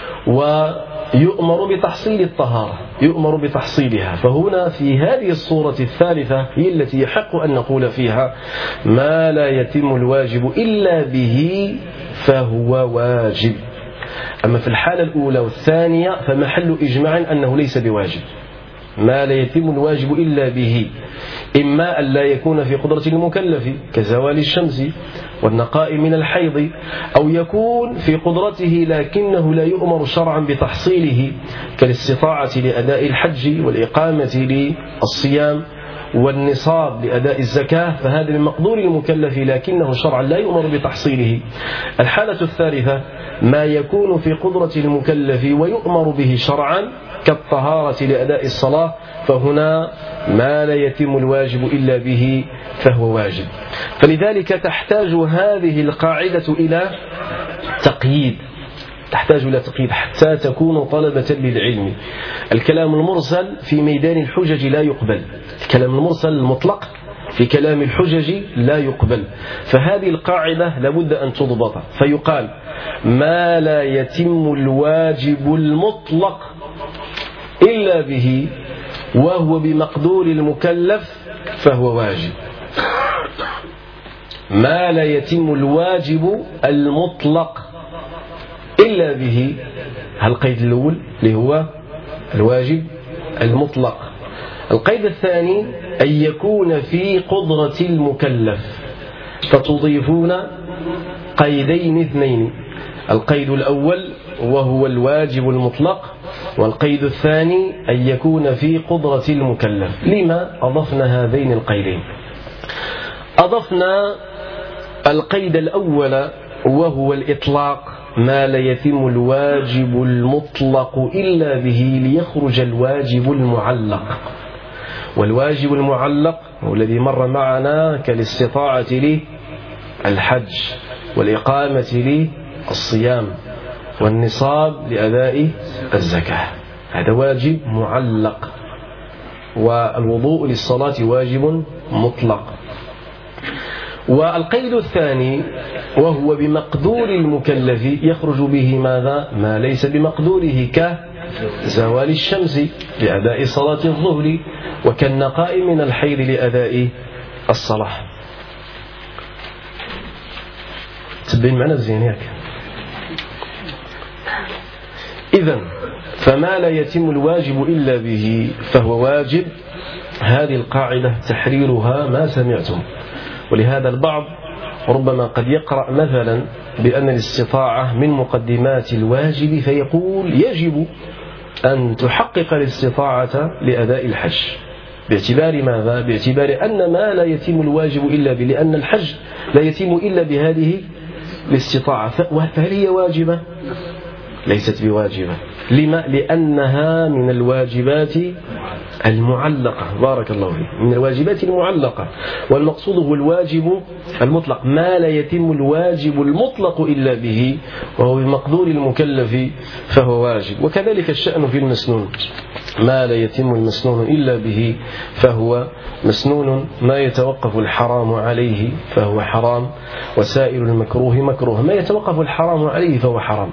ويؤمر بتحصيل الطهارة، يؤمر بتحصيلها. فهنا في هذه الصورة الثالثة هي التي يحق أن نقول فيها ما لا يتم الواجب إلا به فهو واجب. أما في الحالة الأولى والثانية فمحل إجماع أنه ليس بواجب. ما لا يتم الواجب إلا به إما أن لا يكون في قدرة المكلف كزوال الشمس والنقاء من الحيض، أو يكون في قدرته لكنه لا يؤمر شرعا بتحصيله كالاستطاعة لأداء الحج والإقامة للصيام والنصاب لأداء الزكاة، فهذا من مقدور المكلف لكنه شرعا لا يؤمر بتحصيله. الحالة الثالثة ما يكون في قدرة المكلف ويؤمر به شرعا كالطهارة لأداء الصلاة، فهنا ما لا يتم الواجب إلا به فهو واجب. فلذلك تحتاج هذه القاعدة إلى تقييد، تحتاج إلى تقييد حتى تكون طلبة للعلم. الكلام المرسل في ميدان الحجج لا يقبل، الكلام المرسل المطلق في كلام الحجج لا يقبل، فهذه القاعدة لابد أن تضبط. فيقال ما لا يتم الواجب المطلق إلا به وهو بمقدور المكلف فهو واجب. ما لا يتم الواجب المطلق إلا به، القيد الأول اللي هو الواجب المطلق. القيد الثاني أن يكون في قدرة المكلف، فتضيفون قيدين اثنين، القيد الأول وهو الواجب المطلق، والقيد الثاني أن يكون في قدرة المكلف. لما أضفنا هذين القيدين؟ أضفنا القيد الأول وهو الإطلاق، ما لا يتم الواجب المطلق إلا به ليخرج الواجب المعلق. والواجب المعلق هو الذي مر معنا كالاستطاعة للحج والإقامة للصيام والنصاب لأداء الزكاة، هذا واجب معلق. والوضوء للصلاة واجب مطلق. والقيد الثاني وهو بمقدور المكلف يخرج به ماذا؟ ما ليس بمقدوره كزوال الشمس لأداء صلاة الظهر وكالنقاء من الحيض لأداء الصلاة. تبين معنا زين هيك. إذن فما لا يتم الواجب إلا به فهو واجب، هذه القاعدة تحريرها ما سمعتم. ولهذا البعض ربما قد يقرأ مثلا بأن الاستطاعة من مقدمات الواجب فيقول يجب أن تحقق الاستطاعة لأداء الحج، باعتبار ماذا؟ باعتبار أن ما لا يتم الواجب إلا به، لأن الحج لا يتم إلا بهذه الاستطاعة، فهل هي واجبة؟ ليست بواجبة. لما؟ لأنها من الواجبات المعلقة. بارك الله فيك. من الواجبات المعلقة، والمقصود هو الواجب المطلق، ما لا يتم الواجب المطلق إلا به، وهو بمقدور المكلف فهو واجب. وكذلك الشأن في المسنون، ما لا يتم المسنون إلا به فهو مسنون، ما يتوقف الحرام عليه فهو حرام، وسائر المكروه مكروه، ما يتوقف الحرام عليه فهو حرام.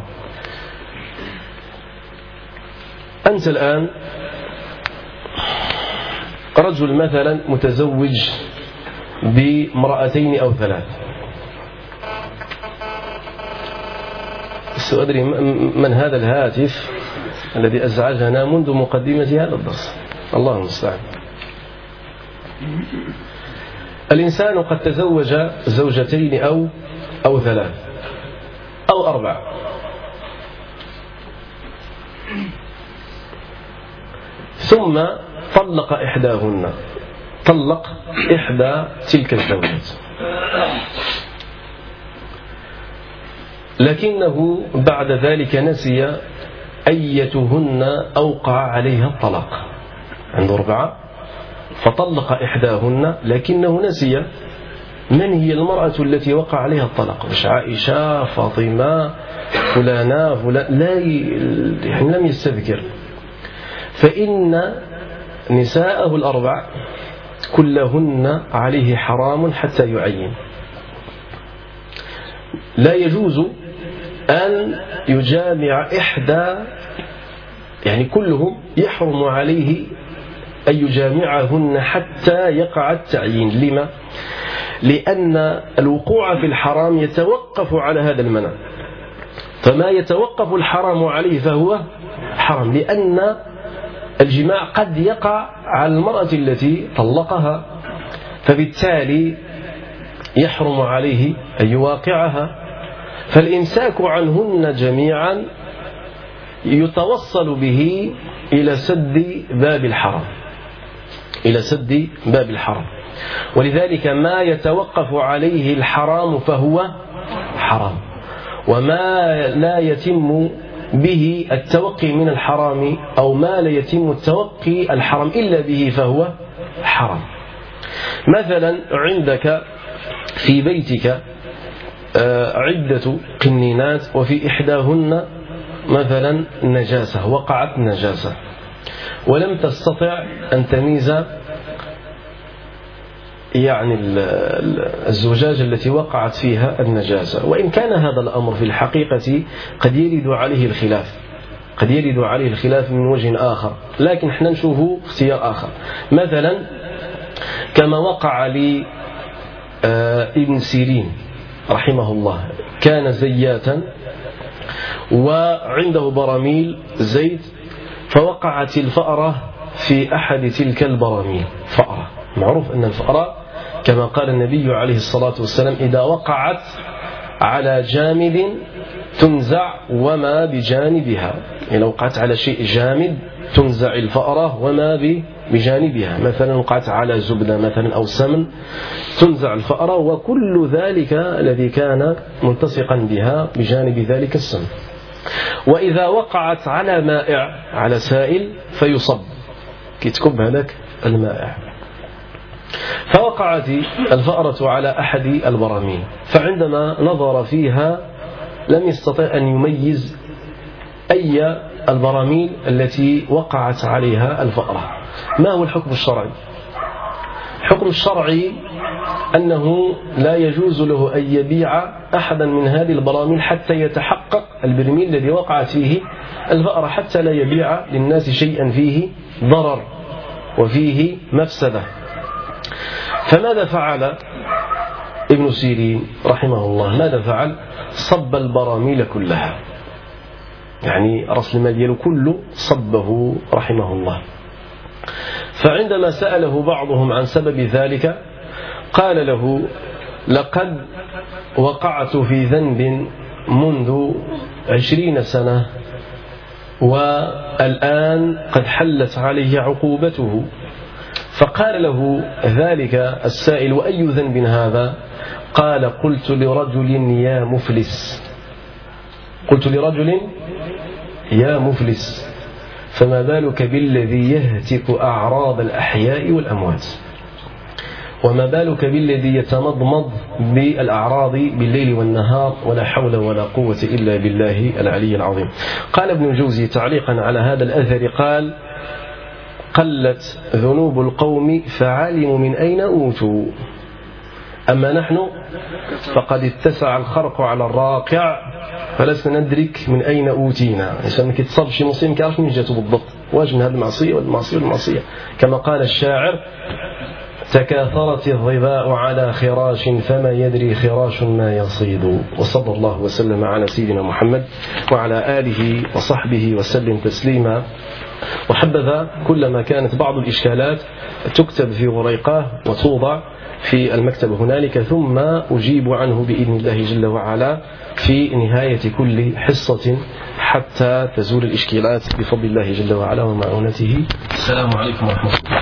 أنت الآن رجل مثلا متزوج بامرأتين أو ثلاث، أدري من هذا الهاتف الذي أزعجنا منذ مقدمة هذا الدرس، الله المستعان. الإنسان قد تزوج زوجتين أو أو ثلاث أو أربع، ثم طلق إحداهن، طلق إحدى تلك الزوجات، لكنه بعد ذلك نسي أيتهن أوقع عليها الطلاق. عنده أربعة فطلق إحداهن، لكنه نسي من هي المرأة التي وقع عليها الطلاق، مش عائشة، فاطمة، فلانة، فلان، لا يعني لم يستذكر. فإن نساءه الأربع كلهن عليه حرام حتى يعين. لا يجوز أن يجامع إحدى، يعني كلهم يحرم عليه أن يجامعهن حتى يقع التعيين. لما؟ لأن الوقوع في الحرام يتوقف على هذا المنع، فما يتوقف الحرام عليه فهو حرام، لأن الجماع قد يقع على المرأة التي طلقها، فبالتالي يحرم عليه أن يواقعها. فالإمساك عنهن جميعا يتوصل به إلى سد باب الحرام، إلى سد باب الحرام. ولذلك ما يتوقف عليه الحرام فهو حرام، وما لا يتم به التوقي من الحرام، أو ما لا يتم التوقي الحرام إلا به فهو حرام. مثلا عندك في بيتك عدة قنينات، وفي إحداهن مثلا نجاسة، وقعت نجاسة، ولم تستطع أن تميز يعني الزجاج التي وقعت فيها النجاسة. وإن كان هذا الأمر في الحقيقة قد يرد عليه الخلاف، قد يرد عليه الخلاف من وجه آخر، لكن احنا نشوفه اختيار آخر. مثلا كما وقع لي ابن سيرين رحمه الله، كان زياتا وعنده براميل زيت، فوقعت الفأرة في أحد تلك البراميل. فأرة معروف أن الفأرة كما قال النبي عليه الصلاة والسلام إذا وقعت على جامد تنزع وما بجانبها، يعني لو وقعت على شيء جامد تنزع الفأرة وما بجانبها، مثلا وقعت على زبدة مثلا أو سمن تنزع الفأرة وكل ذلك الذي كان ملتصقا بها بجانب ذلك السمن. وإذا وقعت على مائع، على سائل، فيصب كي تكب هذاك المائع. فوقعت الفأرة على أحد البراميل، فعندما نظر فيها لم يستطع أن يميز أي البراميل التي وقعت عليها الفأرة. ما هو الحكم الشرعي؟ الحكم الشرعي أنه لا يجوز له أن يبيع أحدا من هذه البراميل حتى يتحقق البرميل الذي وقعت فيه الفأرة، حتى لا يبيع للناس شيئا فيه ضرر وفيه مفسدة. فماذا فعل ابن سيرين رحمه الله؟ ماذا فعل؟ صب البراميل كلها، يعني رأس المال ديالو كله صبه رحمه الله. فعندما سأله بعضهم عن سبب ذلك قال له لقد وقعت في ذنب منذ عشرين سنة والآن قد حلت عليه عقوبته. فقال له ذلك السائل وأي ذنب هذا؟ قال قلت لرجل يا مفلس، قلت لرجل يا مفلس، فما بالك بالذي يهتك أعراض الأحياء والأموات، وما بالك بالذي يتمضمض بالأعراض بالليل والنهار، ولا حول ولا قوة إلا بالله العلي العظيم. قال ابن الجوزي تعليقا على هذا الأثر قال: قلت ذنوب القوم فعلموا من أين أوتوا، أما نحن فقد اتسع الخرق على الراقع فلسنا ندرك من أين أوتينا. إنسان كي تصاب شي مصيبة ما كيعرفش من جاته بالضبط، واش من هذه المعصية والمعصية والمعصية، كما قال الشاعر: تكاثرت الظباء على خراش فما يدري خراش ما يصيد. وصلى الله وسلم على سيدنا محمد وعلى آله وصحبه وسلم تسليما. وحبذا كلما كانت بعض الإشكالات تكتب في وريقة وتوضع في المكتب هنالك، ثم أجيب عنه بإذن الله جل وعلا في نهاية كل حصة حتى تزول الإشكالات بفضل الله جل وعلا ومعونته. السلام عليكم ورحمة الله.